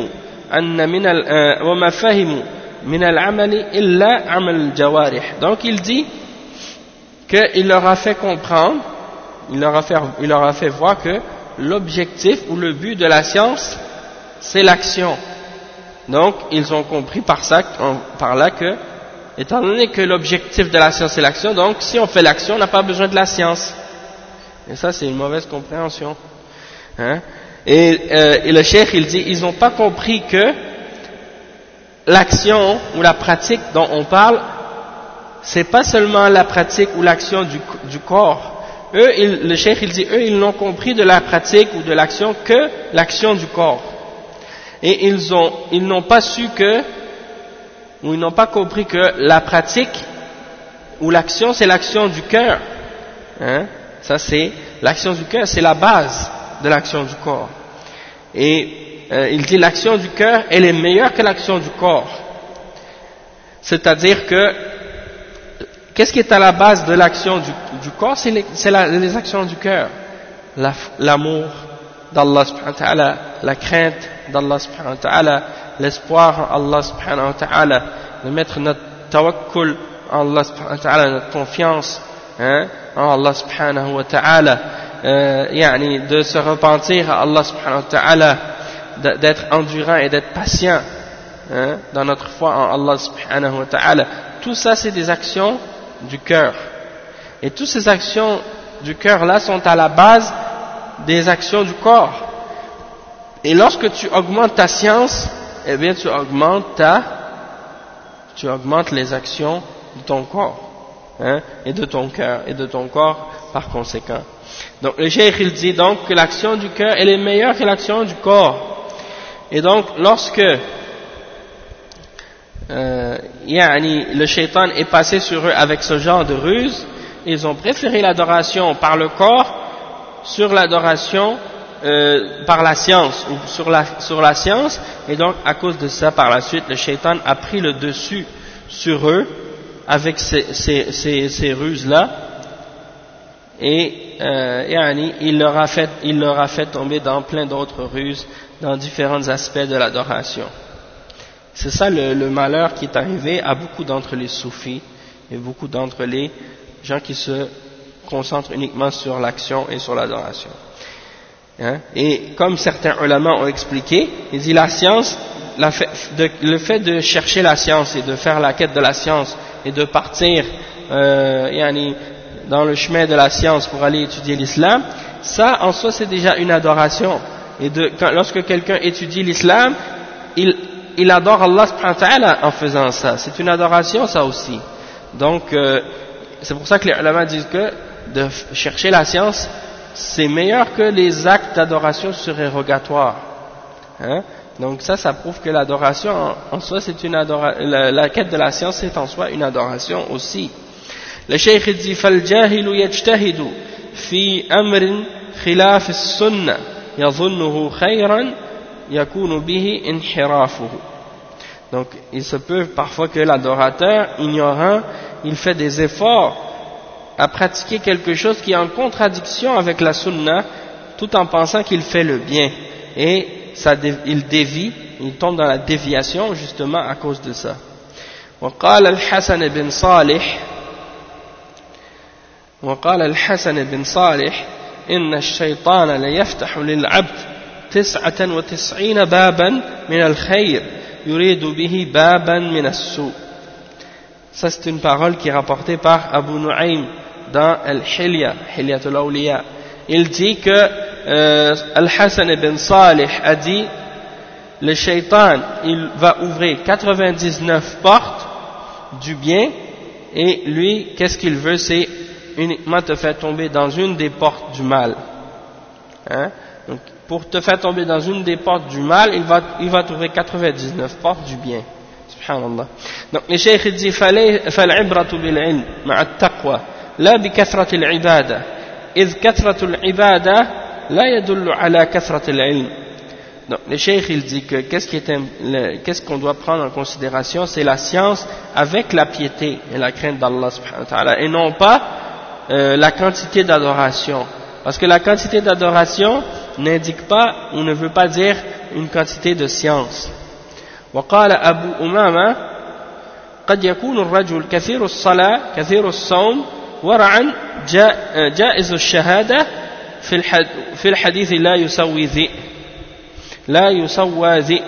S1: فهموا من العمل إلا عمل الجوارح. Donc il dit qu'il leur a fait comprendre, il leur a fait voir que l'objectif ou le but de la science c'est l'action. Donc ils ont compris par là que, étant donné que l'objectif de la science c'est l'action, donc si on fait l'action on n'a pas besoin de la science. Et ça c'est une mauvaise compréhension, hein? Et le cheikh il dit ils n'ont pas compris que l'action ou la pratique dont on parle c'est pas seulement la pratique ou l'action du corps. Le cheikh il dit ils n'ont compris de la pratique ou de l'action que l'action du corps. Et ils n'ont pas su ou ils n'ont pas compris que la pratique ou l'action c'est l'action du cœur, hein? Ça c'est l'action du cœur, c'est la base de l'action du corps. Et il dit l'action du cœur elle est meilleure que l'action du corps. C'est-à-dire que qu'est-ce qui est à la base de l'action du corps? C'est les actions du cœur, l'amour d'Allah subhanahu wa ta'ala, la crainte d'Allah subhanahu wa ta'ala, l'espoir en Allah subhanahu wa ta'ala, de mettre notre tawakkul en Allah subhanahu wa ta'ala, notre confiance, hein, en Allah subhanahu wa ta'ala, de se repentir à Allah subhanahu wa ta'ala, d'être endurant et d'être patient, hein, dans notre foi en Allah subhanahu wa ta'ala. Tout ça c'est des actions du cœur. Et toutes ces actions du cœur là sont à la base des actions du corps. Et lorsque tu augmentes ta science, eh bien tu augmentes les actions de ton corps, hein, et de ton cœur et de ton corps par conséquent. Donc le cheikh il dit donc que l'action du cœur elle est meilleure que l'action du corps. Et donc lorsque le shaitan est passé sur eux avec ce genre de ruse, ils ont préféré l'adoration par le corps sur l'adoration par la science ou sur la science, et donc à cause de ça par la suite le shaitan a pris le dessus sur eux avec ces ruses là, et il leur a fait tomber dans plein d'autres ruses dans différents aspects de l'adoration. C'est ça le malheur qui est arrivé à beaucoup d'entre les soufis et beaucoup d'entre les gens qui se concentrent uniquement sur l'action et sur l'adoration. Et comme certains ulama ont expliqué, ils disent la science, le fait de chercher la science et de faire la quête de la science et de partir dans le chemin de la science pour aller étudier l'islam, ça en soi c'est déjà une adoration. Et lorsque quelqu'un étudie l'islam, il adore Allah subhanahu wa ta'ala en faisant ça. C'est une adoration ça aussi. Donc c'est pour ça que les ulama disent que de chercher la science c'est meilleur que les actes d'adoration surérogatoires. Donc ça prouve que l'adoration en soi c'est une adoration, la quête de la science c'est en soi une adoration aussi. Le cheikh dit فالجاهل يجتهد في أمر خلاف السنة يظنه خيرا يكون به انحرافه. Donc il se peut parfois que l'adorateur ignorant il fait des efforts à pratiquer quelque chose qui est en contradiction avec la sunna tout en pensant qu'il fait le bien, et il dévie, il tombe dans la déviation justement à cause de ça. وقال الحسن بن صالح إن الشيطان ليفتح للعبد 99 بابا من الخير يريد به بابا من السوء. Ça c'est une parole qui est rapportée par Abu Nu'aym dans Hilyatul Awliya. Il dit que Al-Hasan ibn Salih a dit le shaitan il va ouvrir 99 portes du bien, et lui qu'est-ce qu'il veut, c'est uniquement te faire tomber dans une des portes du mal. Donc pour te faire tomber dans une des portes du mal, il va trouver 99 portes du bien. Subhanallah. Donc le cheikh dit فالعبرة بالعلم مع التقوى لا بكثرة العبادة إذ كثرة العبادة لا يدل على كثرة العلم. Donc le cheikh il dit que qu'est-ce qu'on doit prendre en considération, c'est la science avec la piété et la crainte d'Allah subhanahu wa ta'ala, et non pas la quantité d'adoration, parce que la quantité d'adoration n'indique pas ou ne veut pas dire une quantité de science. وقال أبو أمامة قد يكون الرجل كثير الصلاة كثير الصوم ورعا جائز الشهادة في الحديث لا يسوى ذئ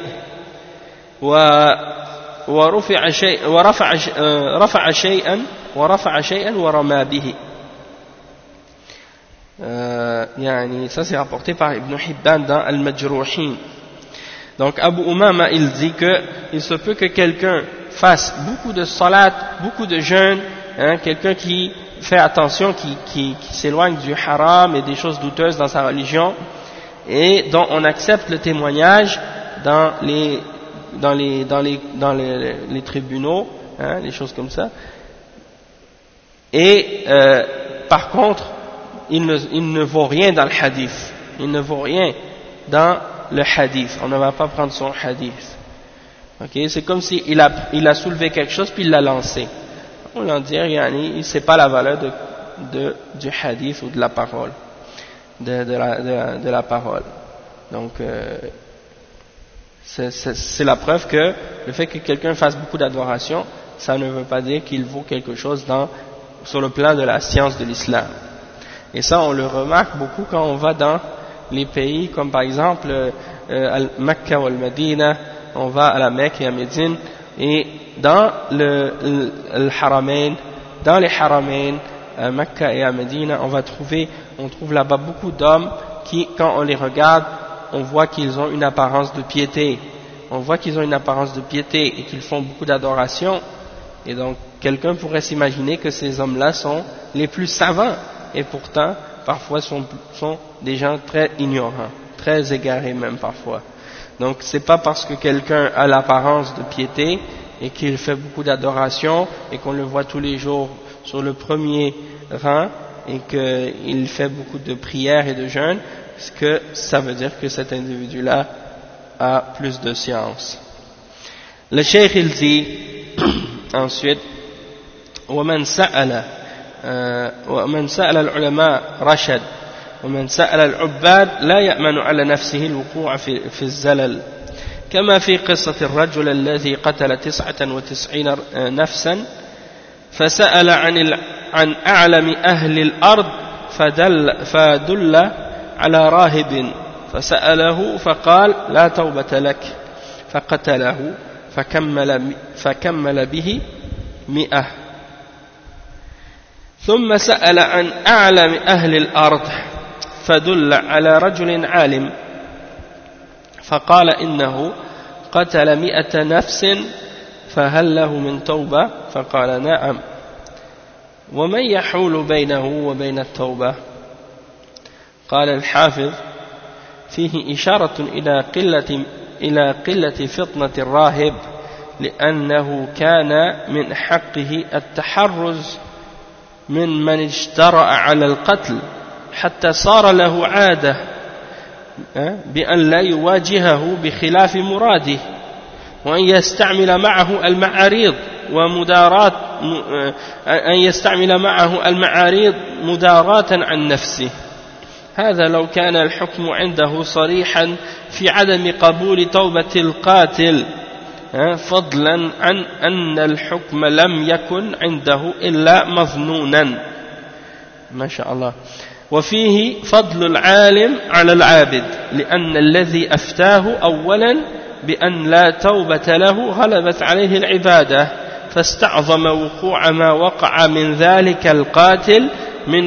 S1: ورفع شيئا ورمى به. Ça c'est rapporté par Ibn Hibban dans Al-Majruhin. Donc Abu Umama il dit que il se peut que quelqu'un fasse beaucoup de salat, beaucoup de jeûnes, quelqu'un qui fait attention, qui s'éloigne du haram et des choses douteuses dans sa religion, et dont on accepte le témoignage dans les tribunaux, les choses comme ça. Et par contre, il ne vaut rien dans le hadith. Il ne vaut rien dans le hadith. On ne va pas prendre son hadith. Okay? C'est comme si il a soulevé quelque chose puis il l'a lancé. On va dire, il ne sait pas la valeur du hadith ou de la parole, de la parole. Donc c'est la preuve que le fait que quelqu'un fasse beaucoup d'adoration, ça ne veut pas dire qu'il vaut quelque chose sur le plan de la science de l'islam. Et ça on le remarque beaucoup quand on va dans les pays comme par exemple Mecca ou Al-Madina, on va à la Mecque et à Médine, et dans le Haramain, dans les Haramain, à Mecca et à Médine, on trouve là-bas beaucoup d'hommes qui, quand on les regarde, on voit qu'ils ont une apparence de piété. On voit qu'ils ont une apparence de piété et qu'ils font beaucoup d'adoration. Et donc, quelqu'un pourrait s'imaginer que ces hommes-là sont les plus savants, et pourtant, parfois, sont des gens très ignorants, très égarés même parfois. Donc, c'est pas parce que quelqu'un a l'apparence de piété et qu'il fait beaucoup d'adoration et qu'on le voit tous les jours sur le premier rang et qu'il fait beaucoup de prières et de jeûnes ce que ça veut dire que cet individu-là a plus de science. Le cheikh il dit ensuite ومن سأل العلماء رشد ومن سأل العباد لا يأمن على نفسه الوقوع في الزلل كما في قصة الرجل الذي قتل 99 نفسا فسأل عن أعلم أهل الأرض فدل على راهب فسأله فقال لا توبة لك فقتله فكمل به 100 ثم سأل عن أعلم أهل الأرض فدل على رجل عالم فقال إنه قتل 100 نفس فهل له من توبة فقال نعم ومن يحول بينه وبين التوبة قال الحافظ فيه إشارة إلى قلة فطنة الراهب لأنه كان من حقه التحرز من اجترأ على القتل حتى صار له عادة بأن لا يواجهه بخلاف مراده وأن يستعمل معه المعاريض مداراة عن نفسه هذا لو كان الحكم عنده صريحا في عدم قبول توبة القاتل فضلا عن أن الحكم لم يكن عنده إلا مظنونا ما شاء الله وفيه فضل العالم على العابد لأن الذي أفتاه أولا بأن لا توبة له غلبت عليه العبادة فاستعظم وقوع ما وقع من ذلك القاتل من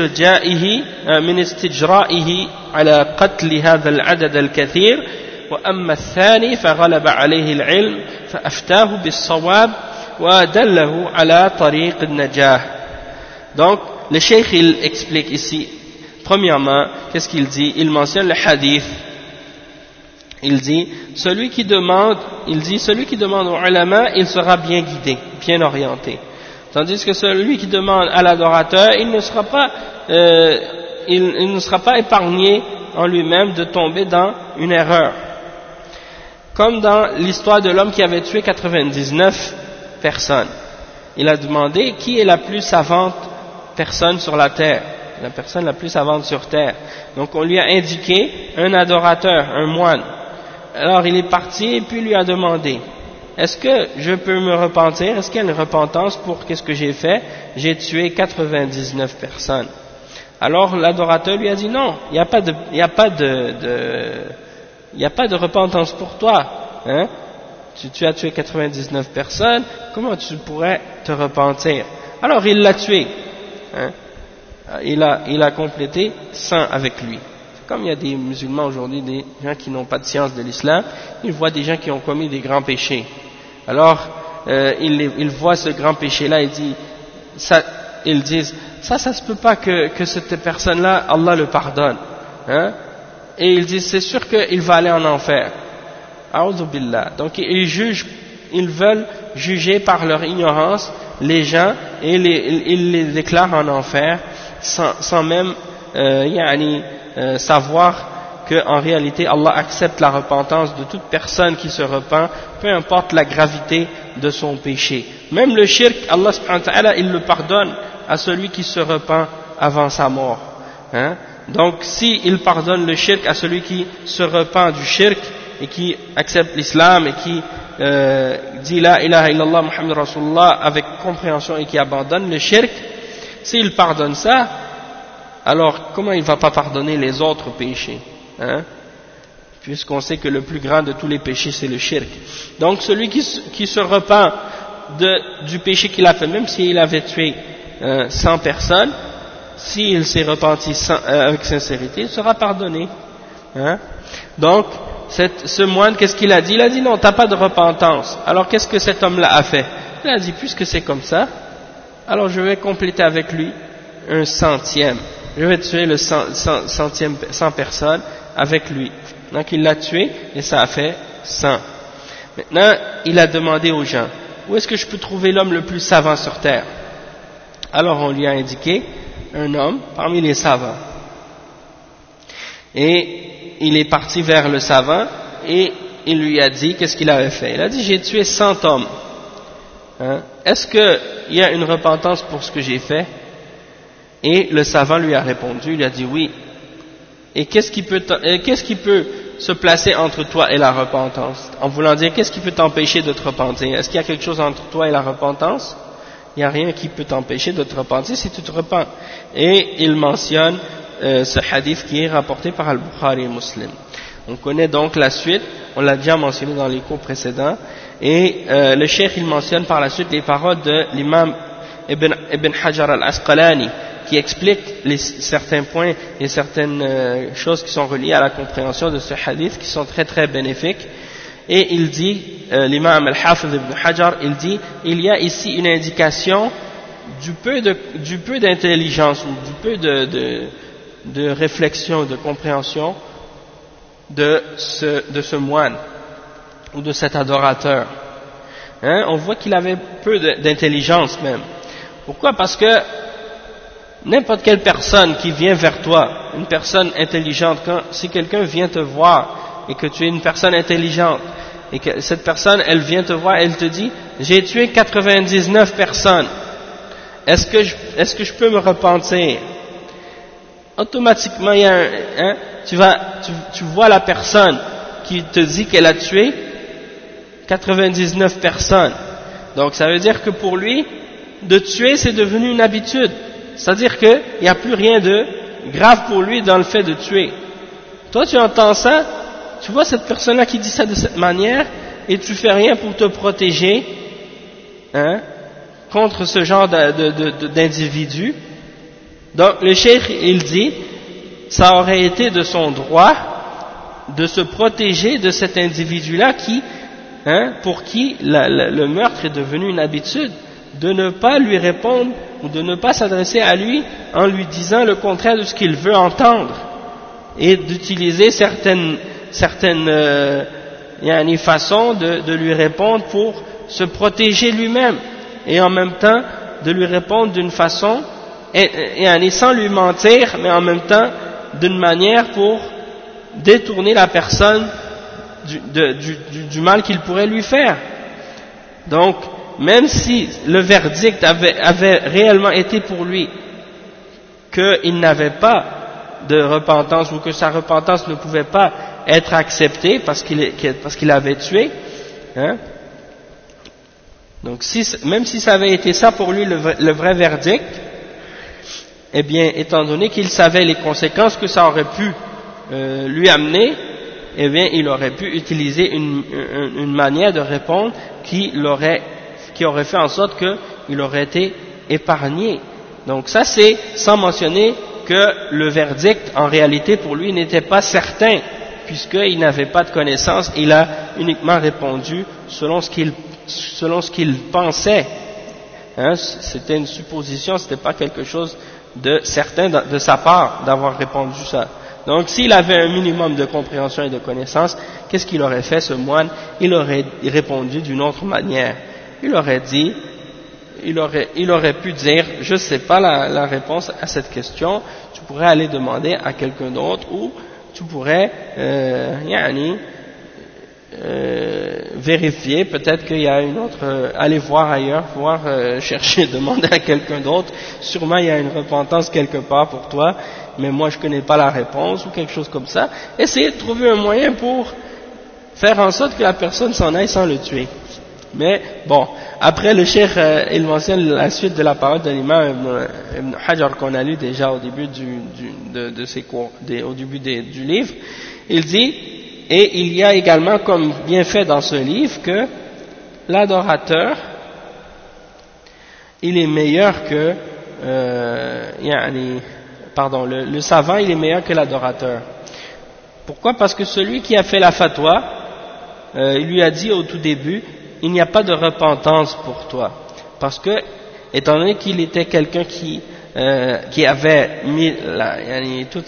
S1: استجرائه على قتل هذا العدد الكثير وأما الثاني فغلب عليه العلم فأفتاه بالصواب ودله على طريق النجاة. Donc le cheikh il explique ici premièrement qu'est-ce qu'il dit, il mentionne le hadith, il dit celui qui demande au ulama il sera bien guidé, bien orienté, tandis que celui qui demande à l'adorateur il ne sera pas épargné en lui-même de tomber dans une erreur. Comme dans l'histoire de l'homme qui avait tué 99 personnes. Il a demandé qui est la plus savante personne sur la terre, la personne la plus savante sur terre. Donc on lui a indiqué un adorateur, un moine. Alors il est parti et puis lui a demandé est-ce que je peux me repentir, est-ce qu'il y a une repentance pour qu'est-ce que j'ai fait? J'ai tué 99 personnes. Alors l'adorateur lui a dit non, il n'y a pas de repentance pour toi, hein? Tu as tué 99 personnes, comment tu pourrais te repentir? Alors il l'a tué, hein? Il a complété 100 avec lui. Comme il y a des musulmans aujourd'hui, des gens qui n'ont pas de science de l'islam, ils voient des gens qui ont commis des grands péchés. Alors ils voient ce grand péché-là et ils disent ça se peut pas que cette personne-là, Allah le pardonne, hein? Et ils disent c'est sûr qu'il va aller en enfer. A'udhu billah. Donc ils veulent juger par leur ignorance les gens et ils les déclarent en enfer sans même savoir qu'en réalité Allah accepte la repentance de toute personne qui se repent, peu importe la gravité de son péché. Même le shirk, Allah subhanahu wa ta'ala, il le pardonne à celui qui se repent avant sa mort, hein? Donc si il pardonne le shirk à celui qui se repent du shirk et qui accepte l'islam et qui dit la ilaha illallah Muhammad Rasulullah avec compréhension et qui abandonne le shirk, s'il pardonne ça, alors comment il ne va pas pardonner les autres péchés, hein? Puisqu'on sait que le plus grand de tous les péchés c'est le shirk. Donc celui qui se repent du péché qu'il a fait, même s'il avait tué 100 personnes, s'il s'est repenti avec sincérité, il sera pardonné, hein? Donc ce moine, qu'est-ce qu'il a dit? Il a dit non, t'as pas de repentance. Alors qu'est-ce que cet homme-là a fait? Il a dit puisque c'est comme ça, alors je vais compléter avec lui un centième. Je vais tuer le 100 personnes avec lui. Donc il l'a tué et ça a fait 100. Maintenant il a demandé aux gens où est-ce que je peux trouver l'homme le plus savant sur terre? Alors on lui a indiqué un homme parmi les savants. Et il est parti vers le savant et il lui a dit qu'est-ce qu'il avait fait. Il a dit j'ai tué 100 hommes. Hein? Est-ce qu'il y a une repentance pour ce que j'ai fait? Et le savant lui a répondu, il a dit oui. Et qu'est-ce qui peut se placer entre toi et la repentance? En voulant dire, qu'est-ce qui peut t'empêcher de te repentir? Est-ce qu'il y a quelque chose entre toi et la repentance? Il n'y a rien qui peut t'empêcher de te repentir si tu te repens. Et il mentionne ce hadith qui est rapporté par Al-Bukhari et Muslim. On connaît donc la suite, on l'a déjà mentionné dans les cours précédents, et le cheikh il mentionne par la suite les paroles de l'imam Ibn Hajar al-Asqalani, qui explique certains points et certaines choses qui sont reliées à la compréhension de ce hadith, qui sont très très bénéfiques. Et il dit, l'imam al-Hafiz Ibn Hajar, il dit, il y a ici une indication du peu d'intelligence ou du peu de réflexion, de compréhension de ce moine ou de cet adorateur. Hein? On voit qu'il avait peu d'intelligence même. Pourquoi? Parce que n'importe quelle personne qui vient vers toi, une personne intelligente, si quelqu'un vient te voir et que tu es une personne intelligente et que cette personne elle vient te voir, elle te dit j'ai tué 99 personnes, est-ce que je peux me repentir? Automatiquement il y a tu vois la personne qui te dit qu'elle a tué 99 personnes, donc ça veut dire que pour lui de tuer c'est devenu une habitude. C'est-à-dire qu'il n'y a plus rien de grave pour lui dans le fait de tuer. Toi, tu entends ça, tu vois cette personne-là qui dit ça de cette manière, et tu fais rien pour te protéger contre ce genre d'individu. Donc, le cheikh, il dit, ça aurait été de son droit de se protéger de cet individu-là pour qui le meurtre est devenu une habitude, de ne pas lui répondre ou de ne pas s'adresser à lui en lui disant le contraire de ce qu'il veut entendre, et d'utiliser certaines façons de lui répondre pour se protéger lui-même, et en même temps de lui répondre d'une façon et sans lui mentir, mais en même temps d'une manière pour détourner la personne du mal qu'il pourrait lui faire. Donc même si le verdict avait réellement été pour lui qu'il n'avait pas de repentance ou que sa repentance ne pouvait pas être acceptée parce qu'il avait tué, donc même si ça avait été ça pour lui le vrai verdict, eh bien étant donné qu'il savait les conséquences que ça aurait pu lui amener, eh bien il aurait pu utiliser une manière de répondre qui aurait fait en sorte qu'il aurait été épargné. Donc ça c'est sans mentionner que le verdict en réalité pour lui n'était pas certain, puisqu'il n'avait pas de connaissance, il a uniquement répondu selon ce qu'il pensait. C'était une supposition, c'était pas quelque chose de certain de sa part d'avoir répondu ça. Donc s'il avait un minimum de compréhension et de connaissance, qu'est-ce qu'il aurait fait ce moine? Il aurait répondu d'une autre manière. Il aurait pu dire, je sais pas la réponse à cette question, tu pourrais aller demander à quelqu'un d'autre, ou tu pourrais vérifier, peut-être qu'il y a une autre, aller voir ailleurs, chercher, demander à quelqu'un d'autre, sûrement il y a une repentance quelque part pour toi, mais moi je connais pas la réponse, ou quelque chose comme ça. Essayer de trouver un moyen pour faire en sorte que la personne s'en aille sans le tuer. Mais bon, après le cheikh il mentionne la suite de la parole de l'imam Ibn Hajar qu'on a lu déjà au début de ses cours, au début du livre. Il dit, et il y a également comme bien fait dans ce livre que l'adorateur il est meilleur que le savant il est meilleur que l'adorateur. Pourquoi? Parce que celui qui a fait la fatwa, il lui a dit au tout début, il n'y a pas de repentance pour toi, parce que étant donné qu'il était quelqu'un qui avait mis toute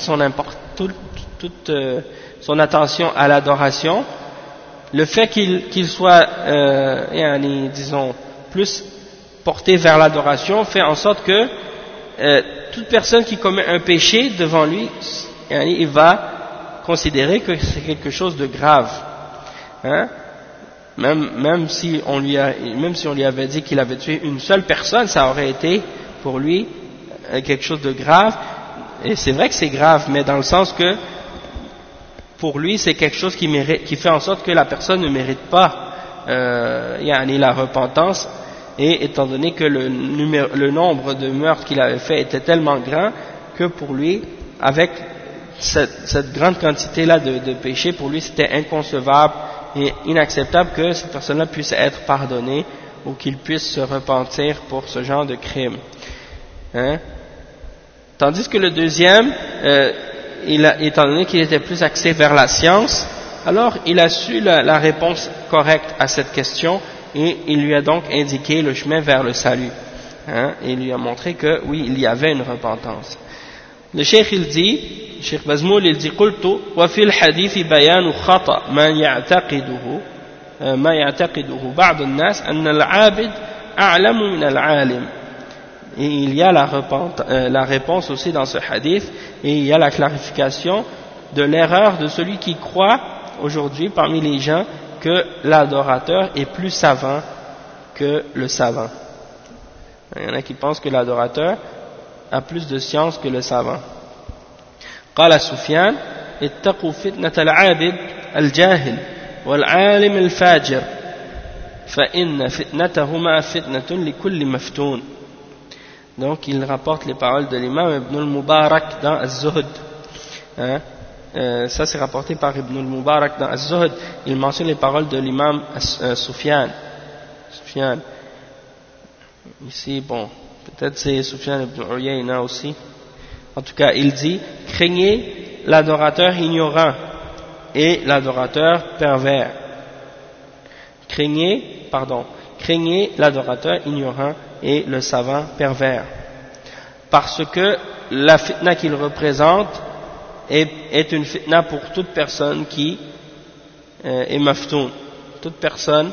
S1: son attention à l'adoration, le fait qu'il soit disons plus porté vers l'adoration fait en sorte que toute personne qui commet un péché devant lui, il va considérer que c'est quelque chose de grave, hein? Même si on lui avait dit qu'il avait tué une seule personne, ça aurait été pour lui quelque chose de grave. Et c'est vrai que c'est grave, mais dans le sens que pour lui c'est quelque chose qui fait en sorte que la personne ne mérite pas la repentance. Et étant donné que le nombre de meurtres qu'il avait fait était tellement grand que pour lui, avec cette grande quantité-là de péchés, pour lui c'était inconcevable et inacceptable que cette personne-là puisse être pardonnée ou qu'il puisse se repentir pour ce genre de crime. Hein? Tandis que le deuxième, étant donné qu'il était plus axé vers la science, alors il a su la réponse correcte à cette question et il lui a donc indiqué le chemin vers le salut. Hein? Et il lui a montré que oui, il y avait une repentance. Le cheikh il dit, Cheikh Bazmoul il dit قلت وفي الحديث بيان خطأ ما يعتقده بعض الناس أن العابد أعلم من العالم. Et il y a la réponse aussi dans ce hadith, et il y a la clarification de l'erreur de celui qui croit aujourd'hui parmi les gens que l'adorateur est plus savant que le savant. Il y en a qui pensent que l'adorateur a plus de science que le savant. قال سفيان اتقوا فتنة العابد الجاهل والعالم الفاجر فإن فتنتهما فتنة لكل مفتون. Donc il rapporte les paroles de l'imam Ibn al-Mubarak dans Az-Zuhd. Hein? Ça c'est rapporté par Ibn al-Mubarak dans Az-Zuhd. Il mentionne les paroles de l'imam Sufyan. Ici, bon, peut-être c'est Sufyan ibn Uyayna aussi. En tout cas, il dit, craignez l'adorateur ignorant et l'adorateur pervers. Craignez l'adorateur ignorant et le savant pervers. Parce que la fitna qu'il représente est une fitna pour toute personne qui est maftoun. Toute personne,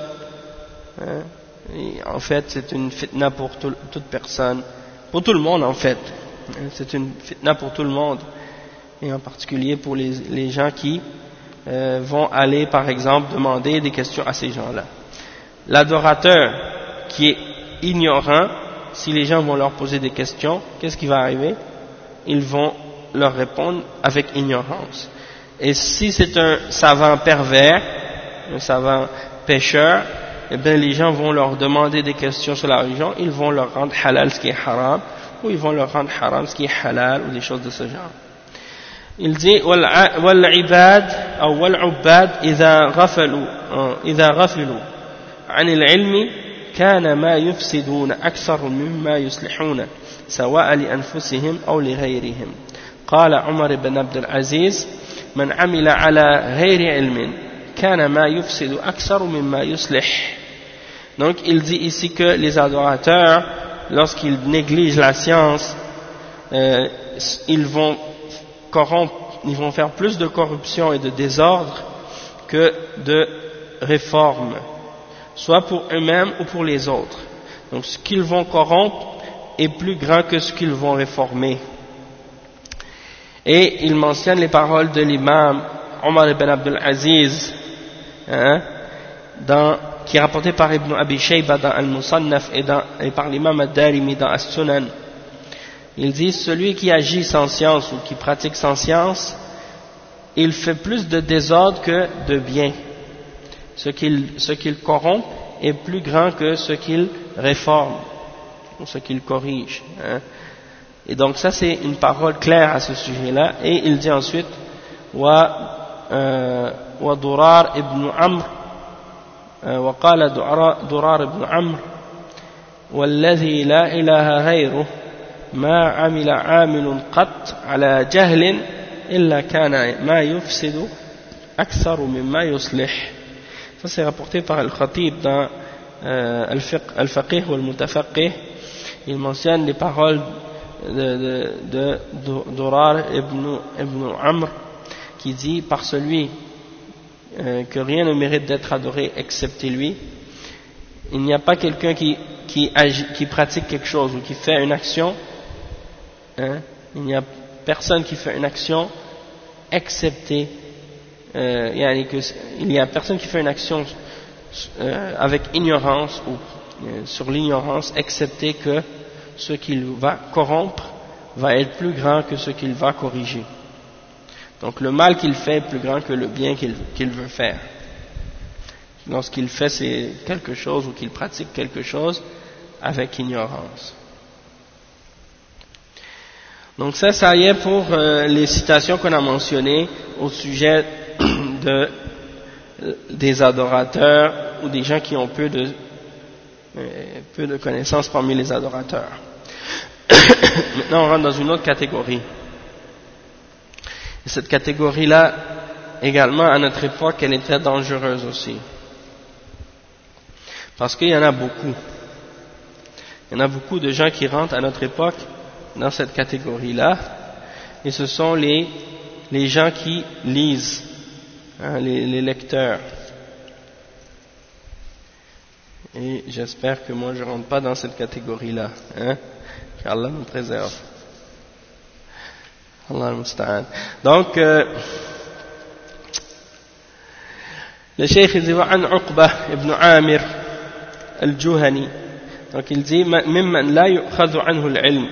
S1: en fait, c'est une fitna pour toute personne, pour tout le monde en fait. C'est une fitna pour tout le monde, et en particulier pour les gens qui vont aller, par exemple, demander des questions à ces gens-là. L'adorateur qui est ignorant, si les gens vont leur poser des questions, qu'est-ce qui va arriver? Ils vont leur répondre avec ignorance. Et si c'est un savant pervers, un savant pécheur, eh bien les gens vont leur demander des questions sur la religion, ils vont leur rendre halal ce qui est haram, ou ils vont leur rendre haram ce qui est halal, ou des choses de ce genre. Il dit والعباد أو والعباد إذا غفلوا عن العلم كان ما يفسدون أكثر مما يصلحون سواء لأنفسهم أو لغيرهم. قال عمر بن عبد العزيز من عمل على غير علم كان ما يفسد أكثر مما يصلح. Donc il dit ici que les adorateurs, lorsqu'ils négligent la science, ils vont faire plus de corruption et de désordre que de réforme, soit pour eux-mêmes ou pour les autres. Donc ce qu'ils vont corrompre est plus grand que ce qu'ils vont réformer. Et il mentionne les paroles de l'imam Omar ibn Abdul Aziz, qui est rapporté par Ibn Abi Shayba dans Al-Musannaf et par l'imam Ad-Darimi dans As-Sunan. Il dit, celui qui agit sans science ou qui pratique sans science, il fait plus de désordre que de bien. Ce qu'il corrompt est plus grand que ce qu'il réforme, ou ce qu'il corrige. Et donc ça c'est une parole claire à ce sujet-là. Et il dit ensuite, وضرار ابن عمرو وقال ضرار بن عمرو والذي لا إله غيره ما عمل عامل قط على جهل إلا كان ما يفسد أكثر مما يصلح. Ça c'est rapporté par Al-Khatib dans Al-Faqih ou Al-Mutafaqih. Il mentionne les paroles de Durar ibn Amr qui dit, par celui que rien ne mérite d'être adoré excepté lui, il n'y a pas quelqu'un qui pratique quelque chose ou qui fait une action, il n'y a personne qui fait une action excepté il y a personne qui fait une action avec ignorance ou sur l'ignorance, excepté que ce qu'il va corrompre va être plus grand que ce qu'il va corriger. Donc le mal qu'il fait est plus grand que le bien qu'il veut faire. Lorsqu'il fait quelque chose ou qu'il pratique quelque chose avec ignorance. Donc ça y est pour les citations qu'on a mentionnées au sujet des adorateurs ou des gens qui ont peu de connaissances parmi les adorateurs. Maintenant on rentre dans une autre catégorie. Et cette catégorie-là, également à notre époque, elle est très dangereuse aussi. Parce qu'il y en a beaucoup. Il y en a beaucoup de gens qui rentrent à notre époque dans cette catégorie-là. Et ce sont les gens qui lisent, hein, les lecteurs. Et j'espère que moi je ne rentre pas dans cette catégorie-là. Hein, qu'Allah nous préserve. Allah al-Musta'an. Donc, le cheikh dit وعن عقبة ابن عامر الجهني. Donc il dit ممن لا يؤخذ عنه العلم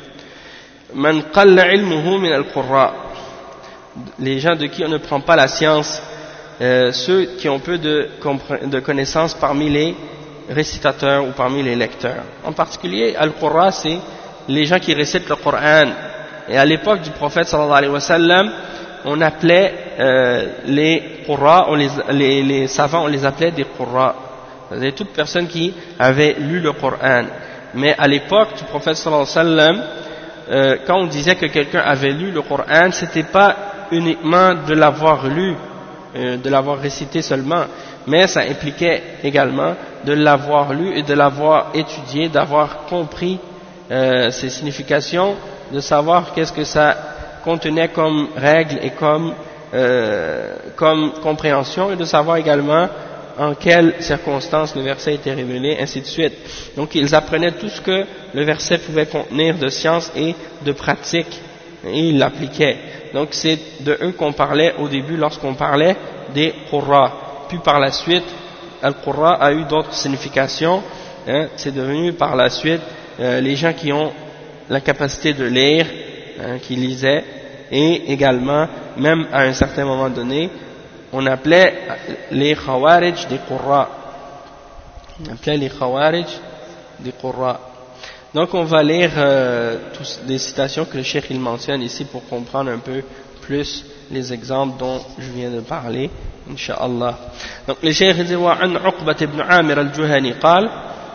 S1: من قل علمه من القراء. Les gens de qui on ne prend pas la science, ceux qui ont peu de connaissances parmi les récitateurs ou parmi les lecteurs. En particulier, al-Qurra, c'est les gens qui récitent le Coran. Et à l'époque du prophète sallallahu alayhi wa sallam, on appelait les Qurra, les savants, on les appelait des Qurra. C'est-à-dire toute personne qui avait lu le Coran. Mais à l'époque du prophète sallallahu alayhi wa sallam, quand on disait que quelqu'un avait lu le Coran, c'était pas uniquement de l'avoir lu, de l'avoir récité seulement, mais ça impliquait également de l'avoir lu et de l'avoir étudié, d'avoir compris ses significations, de savoir qu'est-ce que ça contenait comme règles et comme compréhension, et de savoir également en quelles circonstances le verset était révélé, ainsi de suite. Donc ils apprenaient tout ce que le verset pouvait contenir de science et de pratique, et ils l'appliquaient. Donc c'est de eux qu'on parlait au début lorsqu'on parlait des Qurra. Puis par la suite, Al-Qurra a eu d'autres significations, hein, c'est devenu par la suite les gens qui ont la capacité de lire, hein, qui lisaient, et également, même à un certain moment donné, on appelait les Khawarij des Qurra. On appelait les Khawarij des Qurra. Donc on va lire des citations que le cheikh il mentionne ici pour comprendre un peu plus les exemples dont je viens de parler, Inch'Allah. Donc le cheikh dit وعن عقبة بن عامر الجهني قال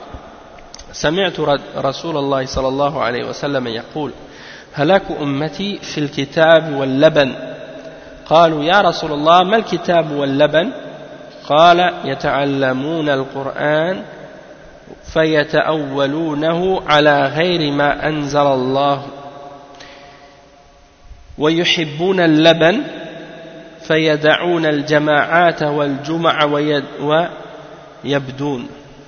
S1: سمعت رسول الله صلى الله عليه وسلم يقول هلاك أمتي في الكتاب واللبن قالوا يا رسول الله ما الكتاب واللبن قال يتعلمون القرآن فيتأولونه على غير ما أنزل الله ويحبون اللبن فيدعون الجماعات والجمع ويبدون.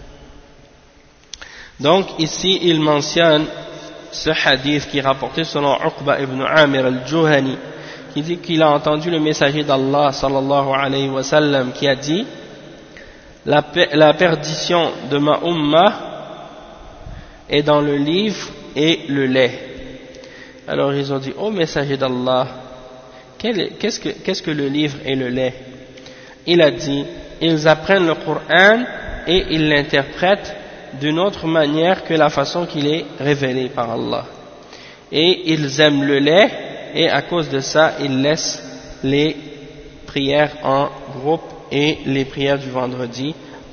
S1: Donc ici il mentionne ce hadith qui est rapporté selon Uqba ibn Amir al-Juhani, qui dit qu'il a entendu le messager d'Allah sallallahu alayhi wa sallam qui a dit la perdition de ma ummah est dans le livre et le lait. Alors ils ont dit, ô messager d'Allah, qu'est-ce que le livre et le lait? Il a dit, ils apprennent le Coran et ils l'interprètent d'une autre manière que la façon qu'il est révélé par Allah. Et ils aiment le lait, et à cause de ça, ils laissent les prières en groupe et les prières du vendredi.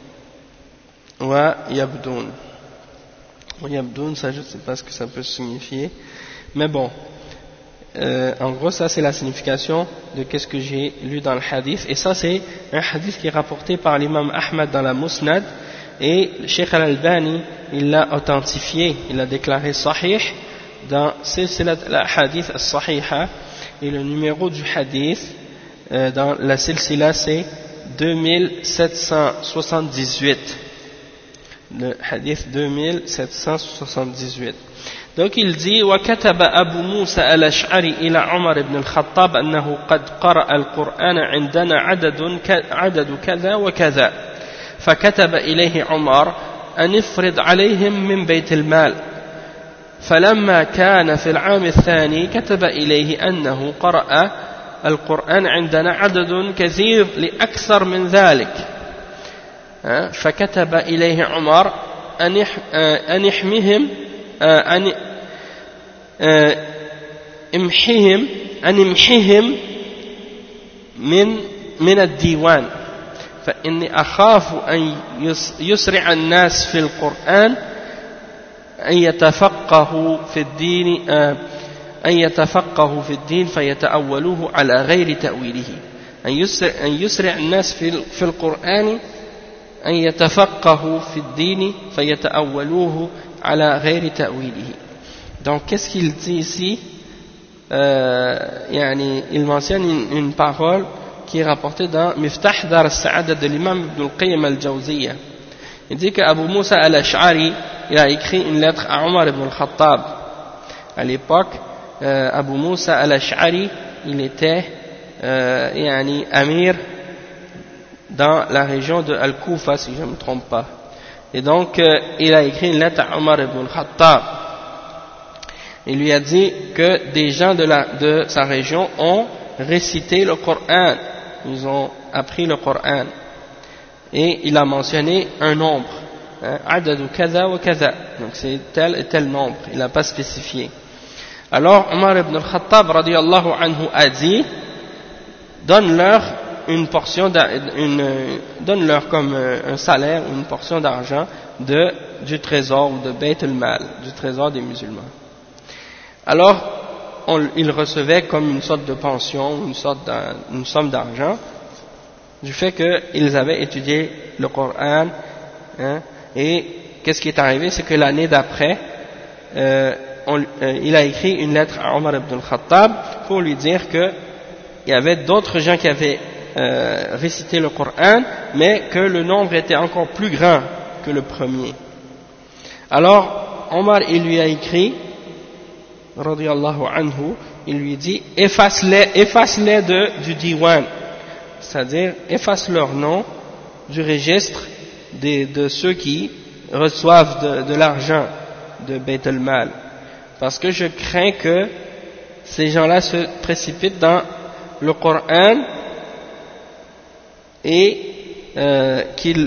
S1: Wa yabdoun. Wa yabdoun, ça je ne sais pas ce que ça peut signifier, mais bon. En gros, ça c'est la signification de qu'est-ce que j'ai lu dans le hadith, et ça c'est un hadith qui est rapporté par l'imam Ahmad dans la Musnad, et le Cheikh Al-Albani il l'a authentifié, il l'a déclaré sahih dans Silsilat al-Hadith al-Sahiha, et le numéro du hadith dans la Silsila c'est 2778. le hadith 2778. Donc il dit وكتب أبو موسى الأشعري إلى عمر بن الخطاب أنه قد قرأ القرآن عندنا عدد كذا وكذا فكتب إليه عمر أن يفرض عليهم من بيت المال فلما كان في العام الثاني كتب إليه أنه قرأ القرآن عندنا عدد كثير لأكثر من ذلك فكتب إليه عمر أن يحمهم أن يمحهم من الديوان فإني أخاف أن يسرع الناس في القرآن أن يتفقهوا في الدين فيتأولوه على غير تأويله أن يسرع الناس في القرآن أن يتفقهوا في الدين فيتأولوه على غير تأويله. Donc qu'est-ce qu'il dit ici? Il mentionne une parole qui est rapportée dans Miftah Dar al-Sa'ada de l'imam Ibn al-Qayyim al-Jawziyya. Il dit que Abu Musa al-Ash'ari il a écrit une lettre à Omar ibn al-Khattab. À l'époque, Abu Musa al-Ash'ari il était amir dans la région de Al-Kufa, si je ne me trompe pas. Et donc, il a écrit une lettre à Omar ibn al-Khattab. Il lui a dit que des gens de sa région ont récité le Coran. Ils ont appris le Coran. Et il a mentionné un nombre. Adadu kaza wa kaza. Donc c'est tel et tel nombre. Il n'a pas spécifié. Alors, Omar ibn al-Khattab, radiyallahu anhu, a dit, donne-leur une portion, donne-leur comme un salaire, une portion d'argent du trésor ou de Bayt al-Mal, du trésor des musulmans. Alors, ils recevaient comme une sorte de pension, une somme d'argent, du fait qu'ils avaient étudié le Coran, et qu'est-ce qui est arrivé, c'est que l'année d'après, il a écrit une lettre à Omar ibn al-Khattab pour lui dire qu'il y avait d'autres gens qui avaient récité le Coran, mais que le nombre était encore plus grand que le premier. Alors, Omar, il lui a écrit, radiyallahu anhu, il lui dit, efface-les du diwan, c'est-à-dire, efface leur nom du registre de ceux qui reçoivent de l'argent de Bayt al-Mal, parce que je crains que ces gens-là se précipitent dans le Coran et qu'ils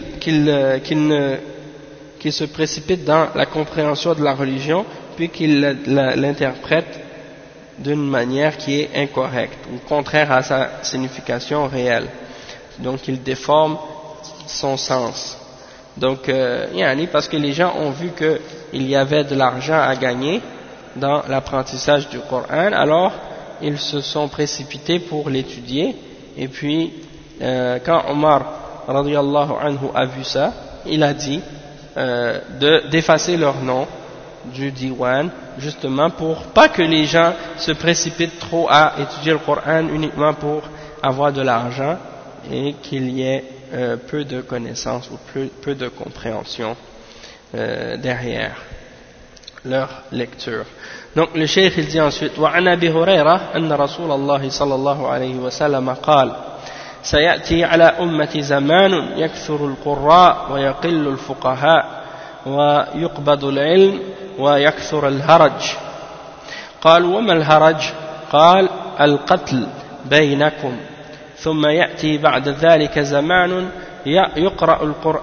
S1: se précipitent dans la compréhension de la religion, puis qu'ils l'interprètent d'une manière qui est incorrecte ou contraire à sa signification réelle. Donc ils déforment son sens. Donc parce que les gens ont vu qu'il y avait de l'argent à gagner dans l'apprentissage du Coran, alors ils se sont précipités pour l'étudier, et puis quand Omar radiyallahu anhu a vu ça, il a dit d'effacer leur nom du diwan, justement pour pas que les gens se précipitent trop à étudier le Coran uniquement pour avoir de l'argent et qu'il y ait peu de connaissances ou peu de compréhension derrière leur lecture. Donc le cheikh il dit ensuite وعن أبي هريرة أن رسول الله صلى الله عليه وسلم قال سيأتي على أمة زمان يكثر القراء ويقل الفقهاء ويقبض العلم ويكثر الهرج. قال وما الهرج؟ قال القتل بينكم. ثم يأتي بعد ذلك زمان يقرأ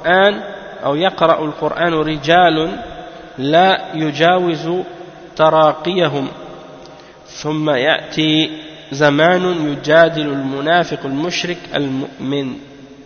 S1: القرآن رجال لا يجاوز تراقيهم. ثم يأتي زمان يجادل المنافق المشرك المؤمن.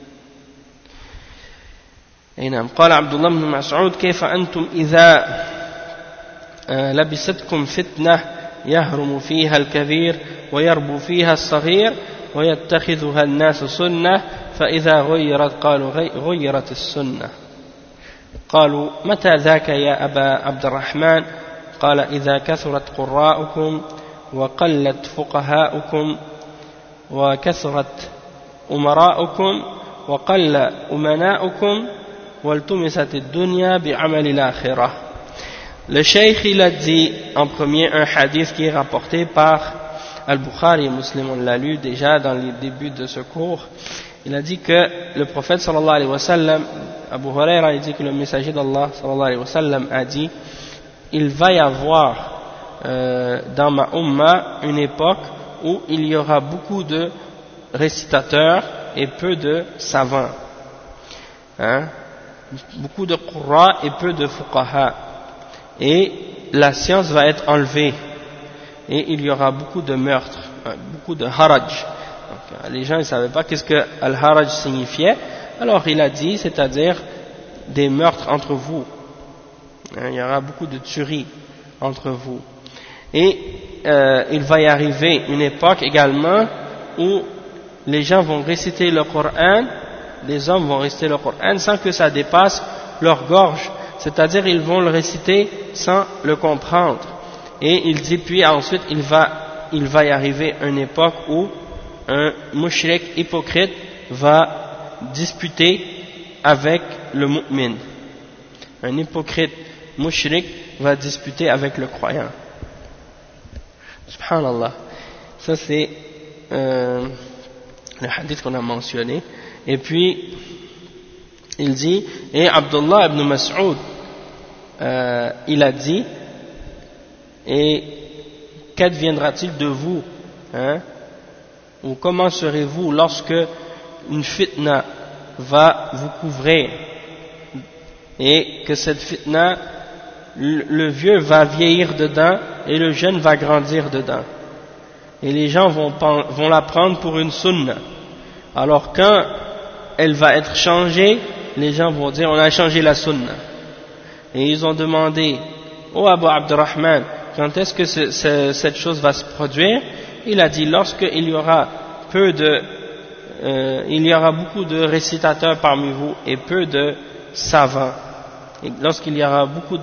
S1: قال عبد الله بن مسعود كيف أنتم إذا لبستكم فتنة يهرم فيها الكبير ويربو فيها الصغير ويتخذها الناس سنة فإذا غيرت قالوا غيرت السنة. قالوا متى ذاك يا أبا عبد الرحمن؟ قال إذا كثرت قراءكم وقلت فقهاؤكم وكثرت أمراؤكم وقل أمناؤكم وَالْتُمِسَتِ الدُّنْيَا بِعَمَلِ الْآخِرَةِ. Le cheikh il a dit en premier un hadith qui est rapporté par Al-Bukhari et Muslim, on l'a lu déjà dans les débuts de ce cours. Il a dit que le prophète sallallahu alayhi wa sallam, Abu Huraira, il dit que le messager d'Allah sallallahu alayhi wa sallam a dit: il va y avoir dans ma umma une époque où il y aura beaucoup de récitateurs et peu de savants, beaucoup de qurra et peu de fuqaha, et la science va être enlevée et il y aura beaucoup de meurtres, beaucoup de haraj. Donc, les gens ne savaient pas qu'est-ce que al-haraj signifiait, alors il a dit, c'est-à-dire des meurtres entre vous, il y aura beaucoup de tueries entre vous. Et il va y arriver une époque également où les gens vont réciter le Coran, les hommes vont réciter le Coran sans que ça dépasse leur gorge, c'est-à-dire ils vont le réciter sans le comprendre. Et il dit, puis ensuite il va y arriver une époque où un mushrik hypocrite va disputer avec le mu'min. Un hypocrite mushrik va disputer avec le croyant. Subhanallah. Ça c'est le hadith qu'on a mentionné. Et puis il dit, et Abdullah ibn Mas'ud il a dit, et qu'adviendra-t-il de vous, ou comment serez-vous lorsque une fitna va vous couvrir et que cette fitna, le vieux va vieillir dedans et le jeune va grandir dedans, et les gens vont la prendre pour une sunna. Alors quand elle va être changée, les gens vont dire on a changé la sunna. Et ils ont demandé, oh Abu Abdurrahman, quand est-ce que cette chose va se produire? Il a dit, lorsqu'il y aura il y aura beaucoup de récitateurs parmi vous et peu de savants. Et lorsqu'il y aura beaucoup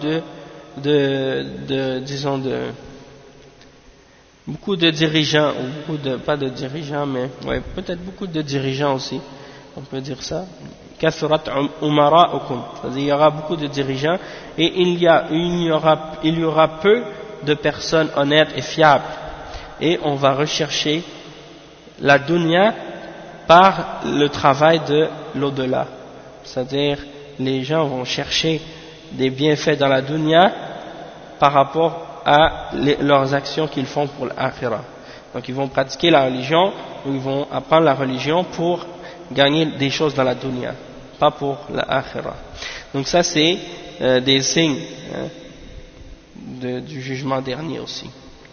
S1: beaucoup de dirigeants, ou pas de dirigeants, mais ouais, peut-être beaucoup de dirigeants aussi, on peut dire ça. Kathurat umara'ukum, c'est-à-dire il y aura beaucoup de dirigeants et il y aura peu de personnes honnêtes et fiables, et on va rechercher la dunya par le travail de l'au-delà, c'est-à-dire les gens vont chercher des bienfaits dans la dunya par rapport à leurs actions qu'ils font pour l'akhirah. Donc ils vont pratiquer la religion, ou ils vont apprendre la religion pour gagner des choses dans la dunya, pas pour l'akhirah. Donc ça c'est des signes du jugement dernier aussi.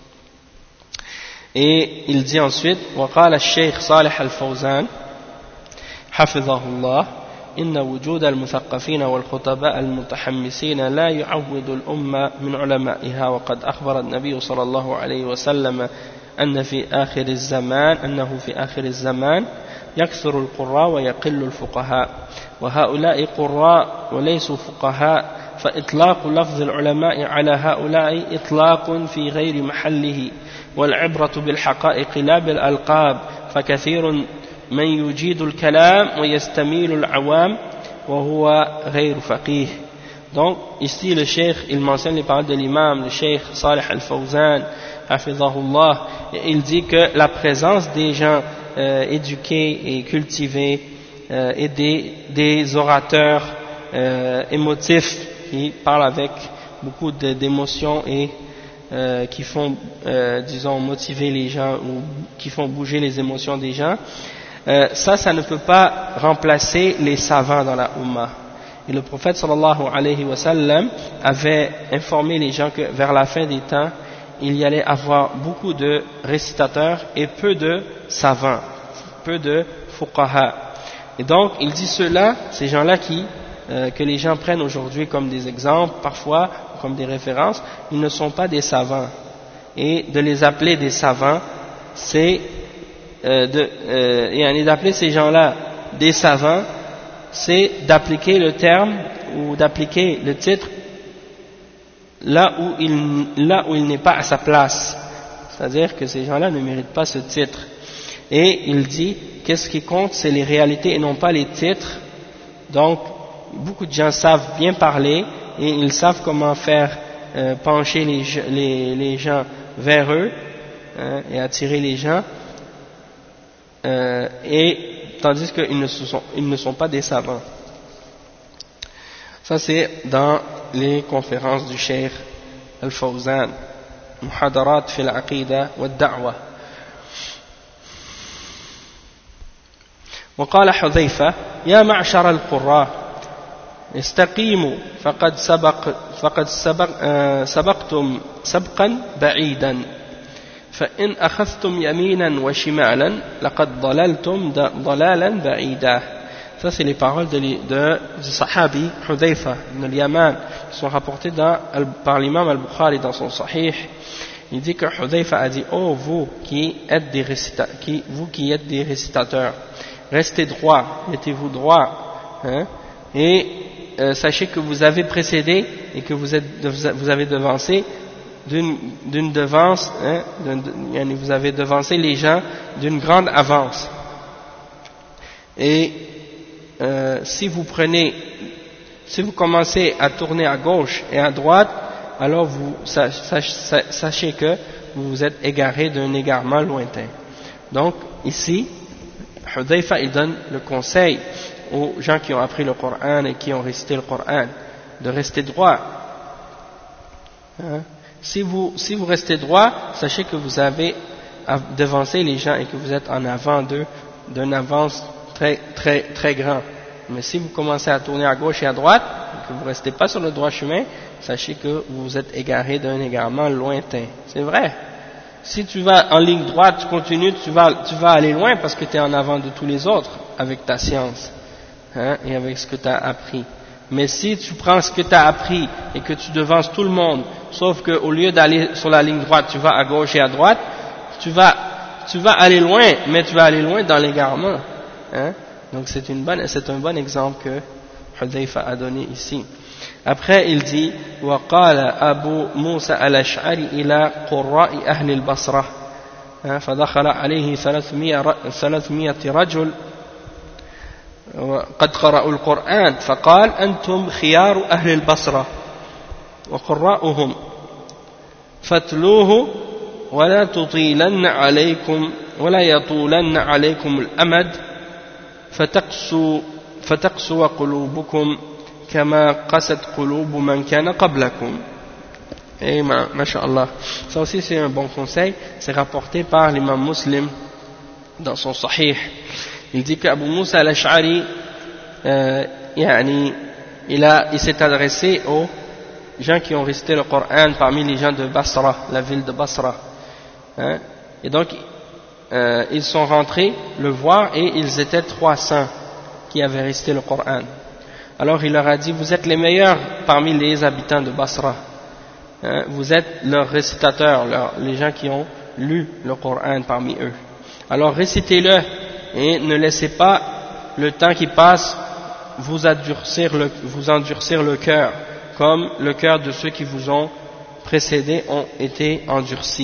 S1: Et il dit ensuite, وقال الشيخ صالح الفوزان حفظه الله إن وجود المثقفين والخطباء المتحمسين لا يعوض الأمة من علمائها، وقد أخبر النبي صلى الله عليه وسلم أنه في آخر الزمان يكثر القراء ويقل الفقهاء، وهؤلاء قراء وليسوا فقهاء، فإطلاق لفظ العلماء على هؤلاء إطلاق في غير محله، والعبرة بالحقائق لا بالألقاب، فكثير من يجيد الكلام ويستميل العوام وهو غير فقيه. Donc ici le cheikh il mentionne les paroles de l'imam, le cheikh Salih al-Fawzan hafidhahullah, et il dit que la présence des gens éduqués et cultivés et des orateurs émotifs qui parlent avec beaucoup d'émotions et qui font disons motiver les gens ou qui font bouger les émotions des gens, ça ne peut pas remplacer les savants dans la Ummah. Et le prophète sallallahu alayhi wa sallam avait informé les gens que vers la fin des temps il y allait avoir beaucoup de récitateurs et peu de savants, peu de fuqaha. Et donc il dit ceux-là, ces gens-là que les gens prennent aujourd'hui comme des exemples, parfois comme des références, ils ne sont pas des savants. Et de les appeler des savants, c'est d'appeler ces gens-là des savants, c'est d'appliquer le terme ou d'appliquer le titre là où il n'est pas à sa place. C'est-à-dire que ces gens-là ne méritent pas ce titre. Et il dit, qu'est-ce qui compte, c'est les réalités et non pas les titres. Donc, beaucoup de gens savent bien parler et ils savent comment faire pencher les gens vers eux et attirer les gens, et tandis qu'ils ne sont pas des savants. Ça c'est dans les conférences du Cheikh Al-Fawzan, Muhadarat fil Aqida wa Da'wa. وقال حذيفة يا معشر القراء استقيموا فقد سبقتم سبقا بعيدا فإن أخذتم يمينا وشمالا لقد ضللتم ضلالا بعيدا. Ça c'est les paroles du sahabi Hudhayfa ibn al-Yaman qui sont rapportées par l'imam al-Bukhari dans son sahih. Il dit que Hudhayfa a dit: oh vous qui êtes des récitateurs, restez droit, mettez-vous droit, et sachez que vous avez précédé et que vous avez devancé d'une devance, vous avez devancé les gens d'une grande avance. Et si vous commencez à tourner à gauche et à droite, alors sachez que vous vous êtes égaré d'un égarement lointain. Donc ici, Hudhayfa il donne le conseil aux gens qui ont appris le Coran et qui ont récité le Coran de rester droit. Si vous restez droit, sachez que vous avez devancé les gens et que vous êtes en avant d'eux d'une avance très très très grand. Mais si vous commencez à tourner à gauche et à droite, et que vous ne restez pas sur le droit chemin, sachez que vous vous êtes égaré d'un égarement lointain. C'est vrai. Si tu vas en ligne droite, tu continues, tu vas aller loin parce que tu es en avant de tous les autres avec ta science, et avec ce que tu as appris. Mais si tu prends ce que tu as appris et que tu devances tout le monde, sauf qu'au lieu d'aller sur la ligne droite, tu vas à gauche et à droite, tu vas aller loin, mais tu vas aller loin dans l'égarement. Donc c'est un bon exemple que Hudhayfa a donné ici. Après il dit: وقال أبو موسى الأشعري إلى قراء أهل البصرة فدخل عليه 300 رجل قد قرأوا القرآن فقال أنتم خيار أهل البصرة وقراؤهم فاتلوه ولا يطولن عليكم الأمد فتقسو قلوبكم كما قست قلوب من كان قبلكم. Et masha'Allah, ça aussi c'est un bon conseil, c'est rapporté par l'imam Muslim dans son sahih. Il dit qu'Abu Musa al-Ash'ari il s'est adressé aux gens qui ont récité le Coran parmi les gens de Basra, la ville de Basra, et donc ils sont rentrés le voir et ils étaient 300 qui avaient récité le Coran. Alors il leur a dit: vous êtes les meilleurs parmi les habitants de Basra, vous êtes leurs récitateurs, les gens qui ont lu le Coran parmi eux. Alors récitez-le et ne laissez pas le temps qui passe vous endurcir le cœur, comme le cœur de ceux qui vous ont précédés ont été endurcis.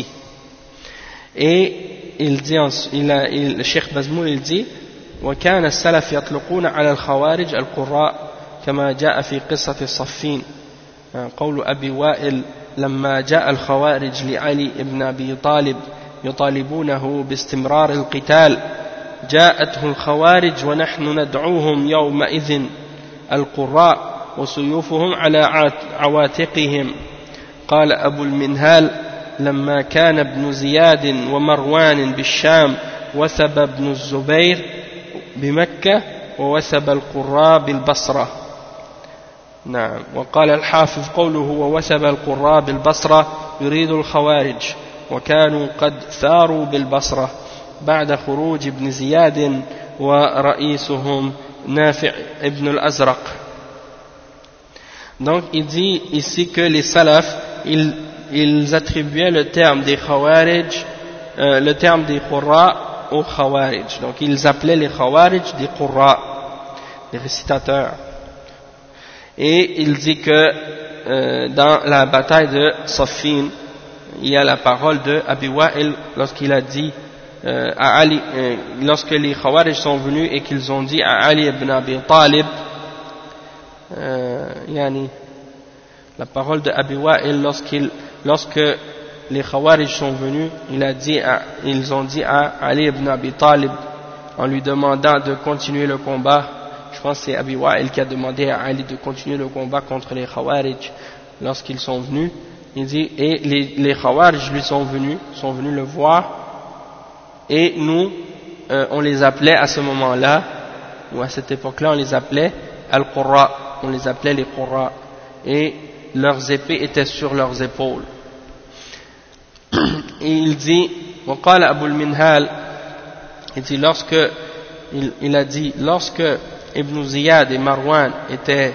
S1: Et il dit, le Cheikh Bazmoul il dit: وكان السلف يطلقون على الخوارج القراء كما جاء في قصة الصفين. قول أبي وائل: لما جاء الخوارج لعلي بن أبي طالب يطالبونه باستمرار القتال جاءته الخوارج ونحن ندعوهم يومئذ القراء وسيوفهم على عواتقهم. قال أبو المنهال: لما كان ابن زياد ومروان بالشام وثب ابن الزبير بمكة ووثب القراء بالبصرة. نعم. وقال الحافظ: قوله ووثب القراء بالبصرة يريد الخوارج وكانوا قد ثاروا بالبصرة بعد خروج ابن زياد ورئيسهم نافع ابن الأزرق. Donc il dit ici que les salafs ils attribuaient le terme des khawarij, le terme des qurra aux khawarij. Donc ils appelaient les khawarij des qurra, des récitateurs. Et il dit que dans la bataille de Saffin, il y a la parole de Abi Wa'il lorsqu'il a dit à Ali, lorsque les Khawarij sont venus et qu'ils ont dit à Ali ibn Abi Talib la parole de Abi Wa'il lorsque les Khawarij sont venus, ils ont dit à Ali ibn Abi Talib en lui demandant de continuer le combat. Je pense que c'est Abi Wa'il qui a demandé à Ali de continuer le combat contre les Khawarij lorsqu'ils sont venus. Il dit, et les Khawarij lui sont venus le voir, et nous on les appelait à ce moment-là, ou à cette époque-là, on les appelait Al-Qurra, on les appelait les Qurra, et leurs épées étaient sur leurs épaules. Et il dit, وقال أبو المنهال, il dit il a dit lorsque Ibn Ziyad et Marwan étaient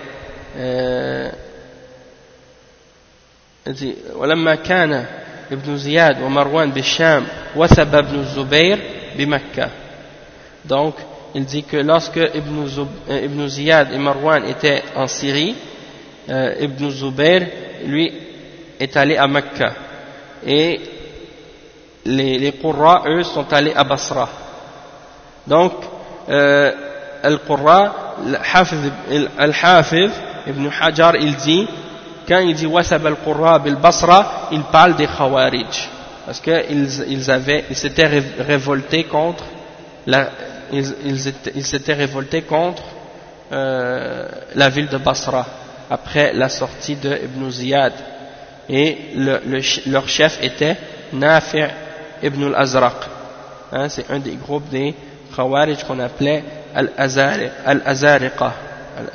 S1: il dit ولما كان ابن زياد ومروان بالشام وثب ابن الزبير بمكة. Donc il dit que lorsque Ibn Ziyad et Marwan étaient en Syrie, Ibn Zubayr lui est allé à Mecca, et les Qurra eux sont allés à Basra. Donc Al-Qurra, Al-Hafiz Ibn Hajar, il dit, quand il dit Wasab al-Qurra bil-Basra, il parle des Khawarij, parce qu'ils s'étaient révoltés contre ils s'étaient révoltés contre la ville de Basra après la sortie de Ibn Ziyad, et leur chef était Nafi' ibn al-Azraq. C'est un des groupes des Khawarij qu'on appelait Al-Azariqa.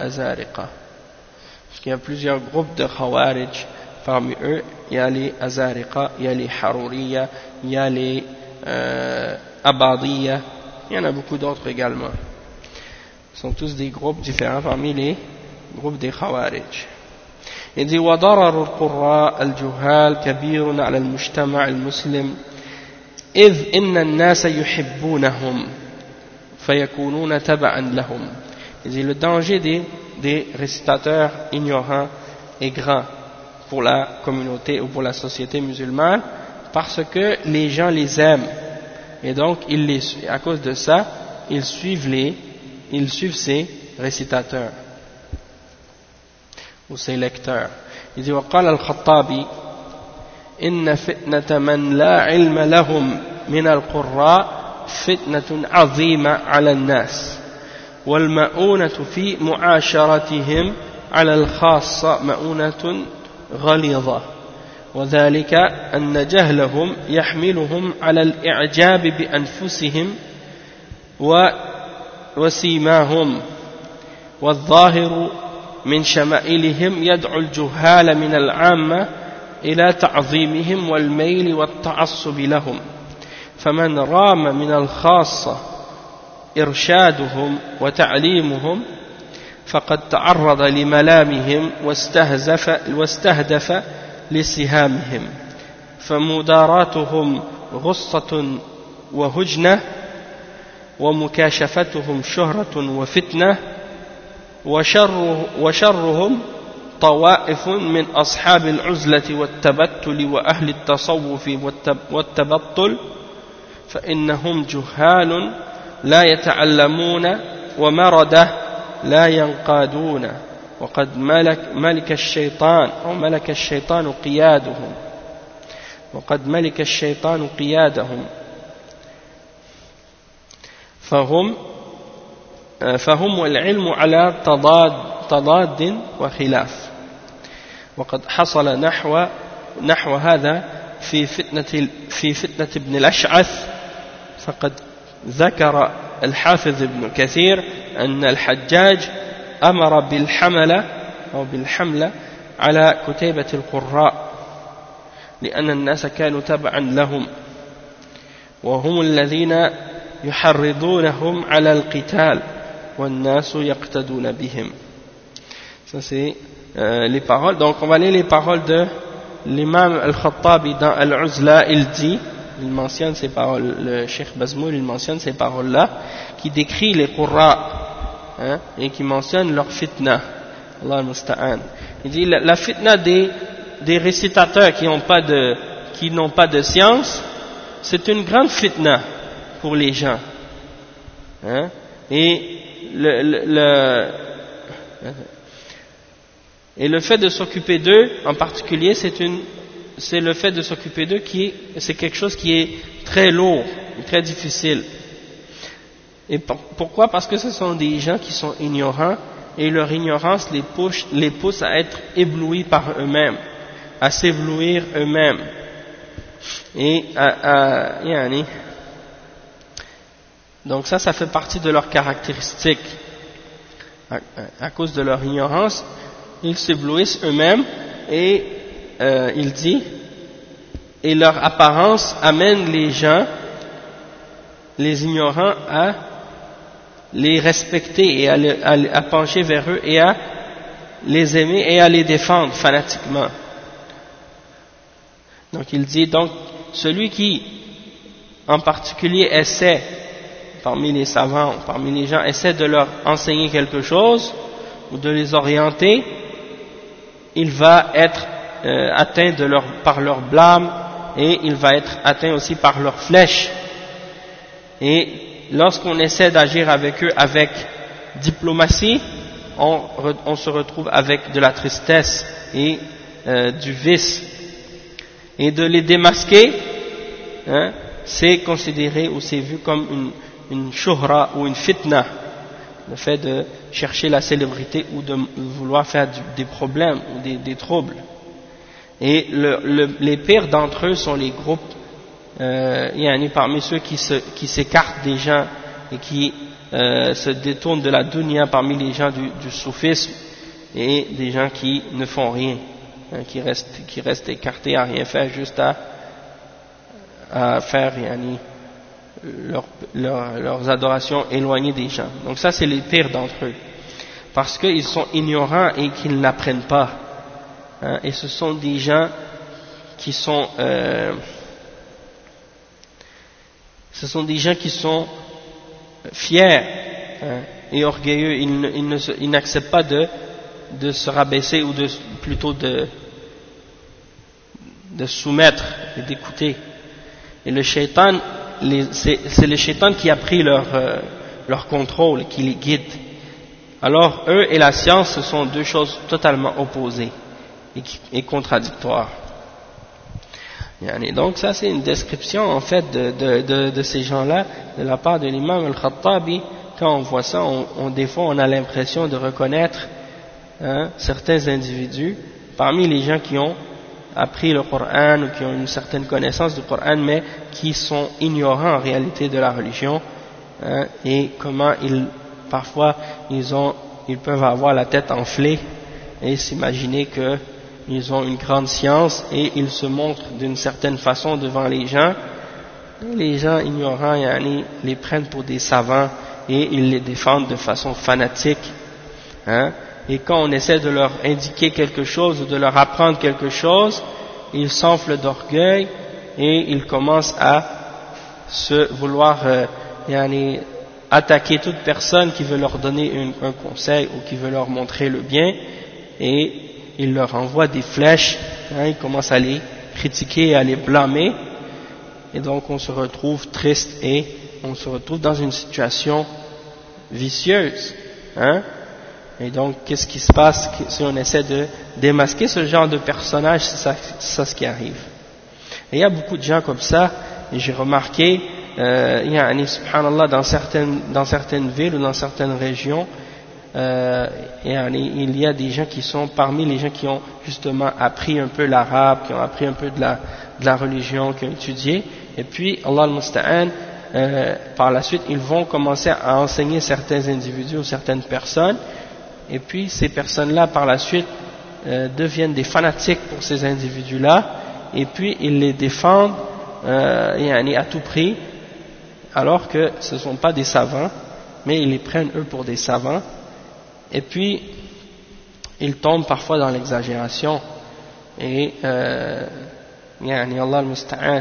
S1: Parce qu'il y a plusieurs groupes de Khawarij. Parmi eux, il y a les Azariqa, il y a les Haruriya, il y a les Abadiyya, il y en a beaucoup d'autres également. Ce sont tous des groupes différents parmi les groupes des Khawarij. Il dit وضرر القراء الجهال كبير على المجتمع المسلم إذ إن الناس يحبونهم فيكونون تبعا لهم. Il dit le danger des récitateurs ignorants est grand pour la communauté ou pour la société musulmane, parce que les gens les aiment, et donc à cause de ça ils suivent ces récitateurs ou ces lecteurs. Il dit وقال الخطابي إن فتنة من لا علم لهم من القراء فتنة عظيمة على الناس والمؤونة في معاشرتهم على الخاصة مؤونة غليظة، وذلك أن جهلهم يحملهم على الإعجاب بأنفسهم وسيماهم، والظاهر من شمائلهم يدعو الجهال من العامة إلى تعظيمهم والميل والتعصب لهم، فمن رام من الخاصة إرشادهم وتعليمهم فقد تعرض لملامهم واستهدف لسهامهم، فمداراتهم غصة وهجنة، ومكاشفتهم شهرة وفتنة، وشرهم طوائف من أصحاب العزلة والتبتل وأهل التصوف والتبطل، فإنهم جهال لا يتعلمون ومردة لا ينقادون، وقد ملك الشيطان قيادهم فهم والعلم على تضاد وخلاف، وقد حصل نحو هذا في فتنة ابن الأشعث، فقد ذكر الحافظ ابن كثير أن الحجاج أمر بالحملة على كتيبة القراء لأن الناس كانوا تبعا لهم، وهم الذين يحرضونهم على القتال والناس يقتدون بهم. Ça c'est les paroles. Donc on va lire les paroles de l'imam Al-Khattabi dans Al-Uzla. Il mentionne ces paroles, le Cheikh Bazmoul il mentionne ces paroles-là, qui décrit les Qurra, et qui mentionne leur fitna. Allah al-Musta'an. Il dit la fitna des récitateurs qui n'ont pas de science, c'est une grande fitna pour les gens. Et le fait de s'occuper d'eux, en particulier, c'est le fait de s'occuper d'eux c'est quelque chose qui est très lourd, très difficile. Et pourquoi? Parce que ce sont des gens qui sont ignorants, et leur ignorance les pousse à être éblouis par eux-mêmes, à s'éblouir eux-mêmes. Et donc ça fait partie de leurs caractéristiques. À cause de leur ignorance, ils s'éblouissent eux-mêmes, et il dit, et leur apparence amène les gens, les ignorants, à les respecter et à pencher vers eux et à les aimer et à les défendre fanatiquement. Donc il dit, donc celui qui en particulier essaie, parmi les savants, parmi les gens, essaie de leur enseigner quelque chose ou de les orienter, il va être atteint par leur blâme, et il va être atteint aussi par leurs flèches. Et lorsqu'on essaie d'agir avec eux avec diplomatie, on se retrouve avec de la tristesse et du vice. Et de les démasquer, c'est considéré ou c'est vu comme une shuhra ou une fitna, le fait de chercher la célébrité ou de vouloir faire des problèmes ou des troubles. Et les pires d'entre eux sont les groupes, parmi ceux qui s'écartent des gens et qui se détournent de la dunya, parmi les gens du soufisme, et des gens qui ne font rien, qui restent écartés à rien faire, juste à faire leurs adorations éloignées des gens. Donc ça, c'est les pires d'entre eux, parce qu'ils sont ignorants et qu'ils n'apprennent pas. Et ce sont des gens qui sont fiers et orgueilleux. Ils n'acceptent pas de se rabaisser ou plutôt de soumettre et d'écouter. Et le shaitan, c'est le shaitan qui a pris leur contrôle, qui les guide. Alors eux et la science, ce sont deux choses totalement opposées et contradictoires. Et donc ça, c'est une description en fait de ces gens-là de la part de l'imam al-Khattabi. Quand on voit ça, des fois on a l'impression de reconnaître certains individus parmi les gens qui ont appris le Coran ou qui ont une certaine connaissance du Coran, mais qui sont ignorants en réalité de la religion, et comment parfois ils peuvent avoir la tête enflée et s'imaginer qu'ils ont une grande science, et ils se montrent d'une certaine façon devant les gens, et les gens ignorants les prennent pour des savants et ils les défendent de façon fanatique, et quand on essaie de leur indiquer quelque chose ou de leur apprendre quelque chose, ils s'enflent d'orgueil et ils commencent à vouloir attaquer toute personne qui veut leur donner un conseil ou qui veut leur montrer le bien, et ils leur envoient des flèches, ils commencent à les critiquer et à les blâmer, et donc on se retrouve triste et on se retrouve dans une situation vicieuse. Et donc, qu'est-ce qui se passe si on essaie de démasquer ce genre de personnage? C'est ça ce qui arrive. Et il y a beaucoup de gens comme ça, et j'ai remarqué, subhanallah, dans certaines villes ou dans certaines régions, il y a des gens qui sont parmi les gens qui ont justement appris un peu l'arabe, qui ont appris un peu de la religion, qui ont étudié, et puis, Allah al-Musta'an, par la suite, ils vont commencer à enseigner certains individus ou certaines personnes, et puis ces personnes-là par la suite deviennent des fanatiques pour ces individus-là, et puis ils les défendent à tout prix, alors que ce ne sont pas des savants, mais ils les prennent eux pour des savants, et puis ils tombent parfois dans l'exagération, et Allah al-Musta'an.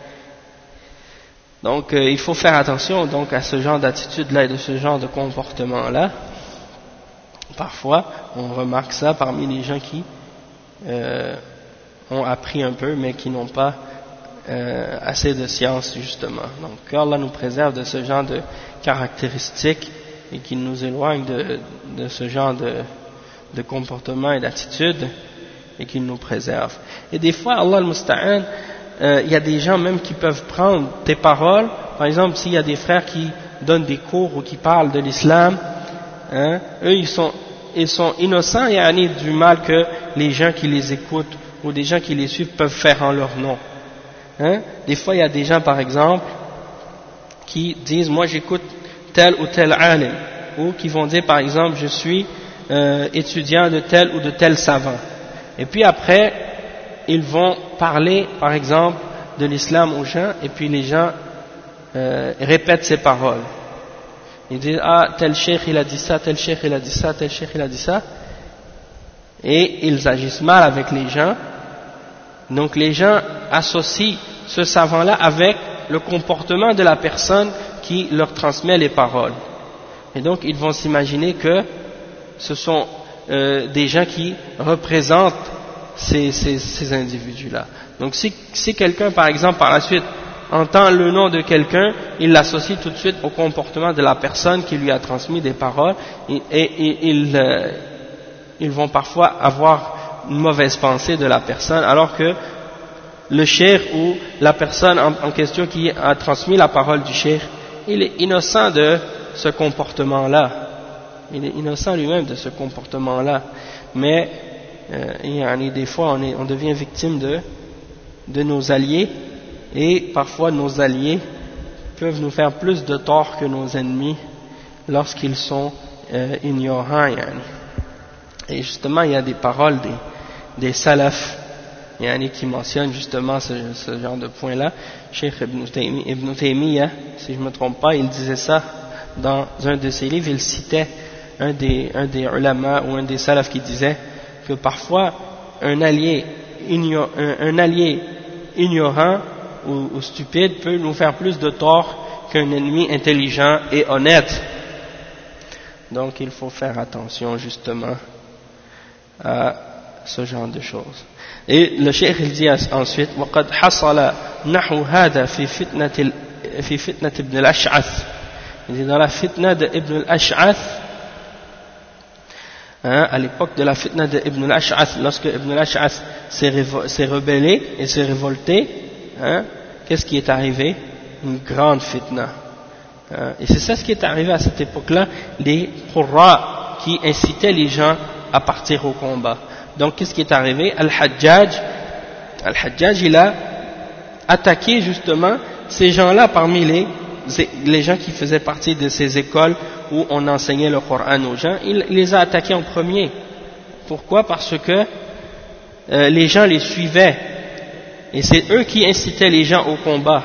S1: Donc il faut faire attention donc à ce genre d'attitude-là et de ce genre de comportement-là. Parfois, on remarque ça parmi les gens qui ont appris un peu, mais qui n'ont pas assez de science, justement. Donc, qu'Allah nous préserve de ce genre de caractéristiques et qu'il nous éloigne de ce genre de comportement et d'attitude, et qu'il nous préserve. Et des fois, Allah al-Musta'an, il y a des gens même qui peuvent prendre tes paroles. Par exemple, s'il y a des frères qui donnent des cours ou qui parlent de l'islam, hein, eux ils sont innocents et du mal que les gens qui les écoutent ou des gens qui les suivent peuvent faire en leur nom. Hein? Des fois, il y a des gens, par exemple, qui disent, moi j'écoute tel ou tel alim, ou qui vont dire, par exemple, je suis étudiant de tel ou de tel savant. Et puis après, ils vont parler, par exemple, de l'islam aux gens, et puis les gens répètent ces paroles. Ils disent, ah, tel cheikh il a dit ça, tel cheikh il a dit ça, tel cheikh il a dit ça. Et ils agissent mal avec les gens. Donc les gens associent ce savant-là avec le comportement de la personne qui leur transmet les paroles. Et donc ils vont s'imaginer que ce sont des gens qui représentent ces individus-là. Donc si quelqu'un, par exemple, par la suite, entend le nom de quelqu'un, il l'associe tout de suite au comportement de la personne qui lui a transmis des paroles, et ils vont parfois avoir une mauvaise pensée de la personne, alors que le cheikh ou la personne en question qui a transmis la parole du cheikh, il est innocent de ce comportement-là. Il est innocent lui-même de ce comportement-là. Mais des fois, on devient victime de nos alliés, et parfois nos alliés peuvent nous faire plus de tort que nos ennemis lorsqu'ils sont ignorants. Et justement, il y a des paroles des salafs qui mentionnent justement ce genre de point-là. Cheikh Ibn Taymiyyah, si je ne me trompe pas, il disait ça dans un de ses livres. Il citait un des ulama ou un des salafs qui disait que parfois un allié ignorant ou stupide peut nous faire plus de tort qu'un ennemi intelligent et honnête. Donc il faut faire attention justement à ce genre de choses. Et le cheikh il dit ensuite, وَقَدْ حَصَلَ نَحْوُ هَذَا فِي فِتْنَةِ ابن الأشعث. Il dit dans la fitna de Ibn al-Ash'ath, à l'époque de la fitna de Ibn al-Ash'ath, lorsque Ibn al-Ash'ath s'est rebellé et s'est révolté, qu'est-ce qui est arrivé? Une grande fitna. Et c'est ça ce qui est arrivé à cette époque-là, des qurra qui incitaient les gens à partir au combat. Donc qu'est-ce qui est arrivé? Al-Hajjaj, il a attaqué justement ces gens-là parmi les gens qui faisaient partie de ces écoles où on enseignait le Coran aux gens. Il les a attaqués en premier. Pourquoi? Parce que les gens les suivaient, et c'est eux qui incitaient les gens au combat,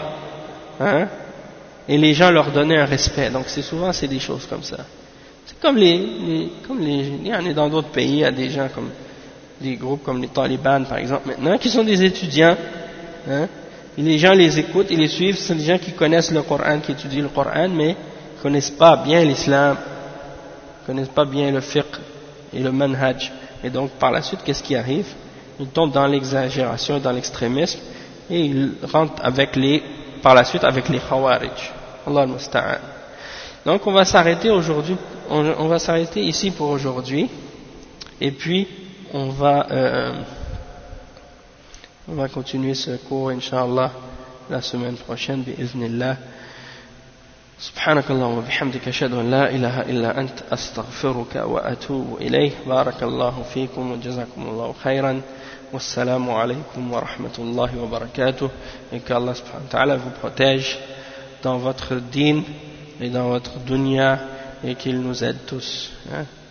S1: et les gens leur donnaient un respect. Donc c'est des choses comme ça. C'est comme il y en a dans d'autres pays, il y a des gens comme des groupes comme les talibans par exemple maintenant, qui sont des étudiants, et les gens les écoutent, ils les suivent. Ce sont des gens qui connaissent le Coran, qui étudient le Coran, mais ne connaissent pas bien l'islam, ne connaissent pas bien le fiqh et le manhaj. Et donc par la suite, qu'est-ce qui arrive? Ils tombent dans l'exagération, dans l'extrémisme, et ils rentrent par la suite avec les khawarij. Allah al-Musta'an. Donc on va s'arrêter aujourd'hui, on va s'arrêter ici pour aujourd'hui, et puis on va continuer ce cours Inch'Allah la semaine prochaine bi'iznillah. سبحانك اللهم وبحمدك أشهد أن لا إله إلا أنت أستغفرك وأتوب إليه. بارك الله فيكم وجزاكم الله خيرا والسلام عليكم ورحمة الله وبركاته. Et qu'Allah subhanahu wa ta'ala vous protège dans votre dîn et dans votre dunya, et qu'il nous aide tous.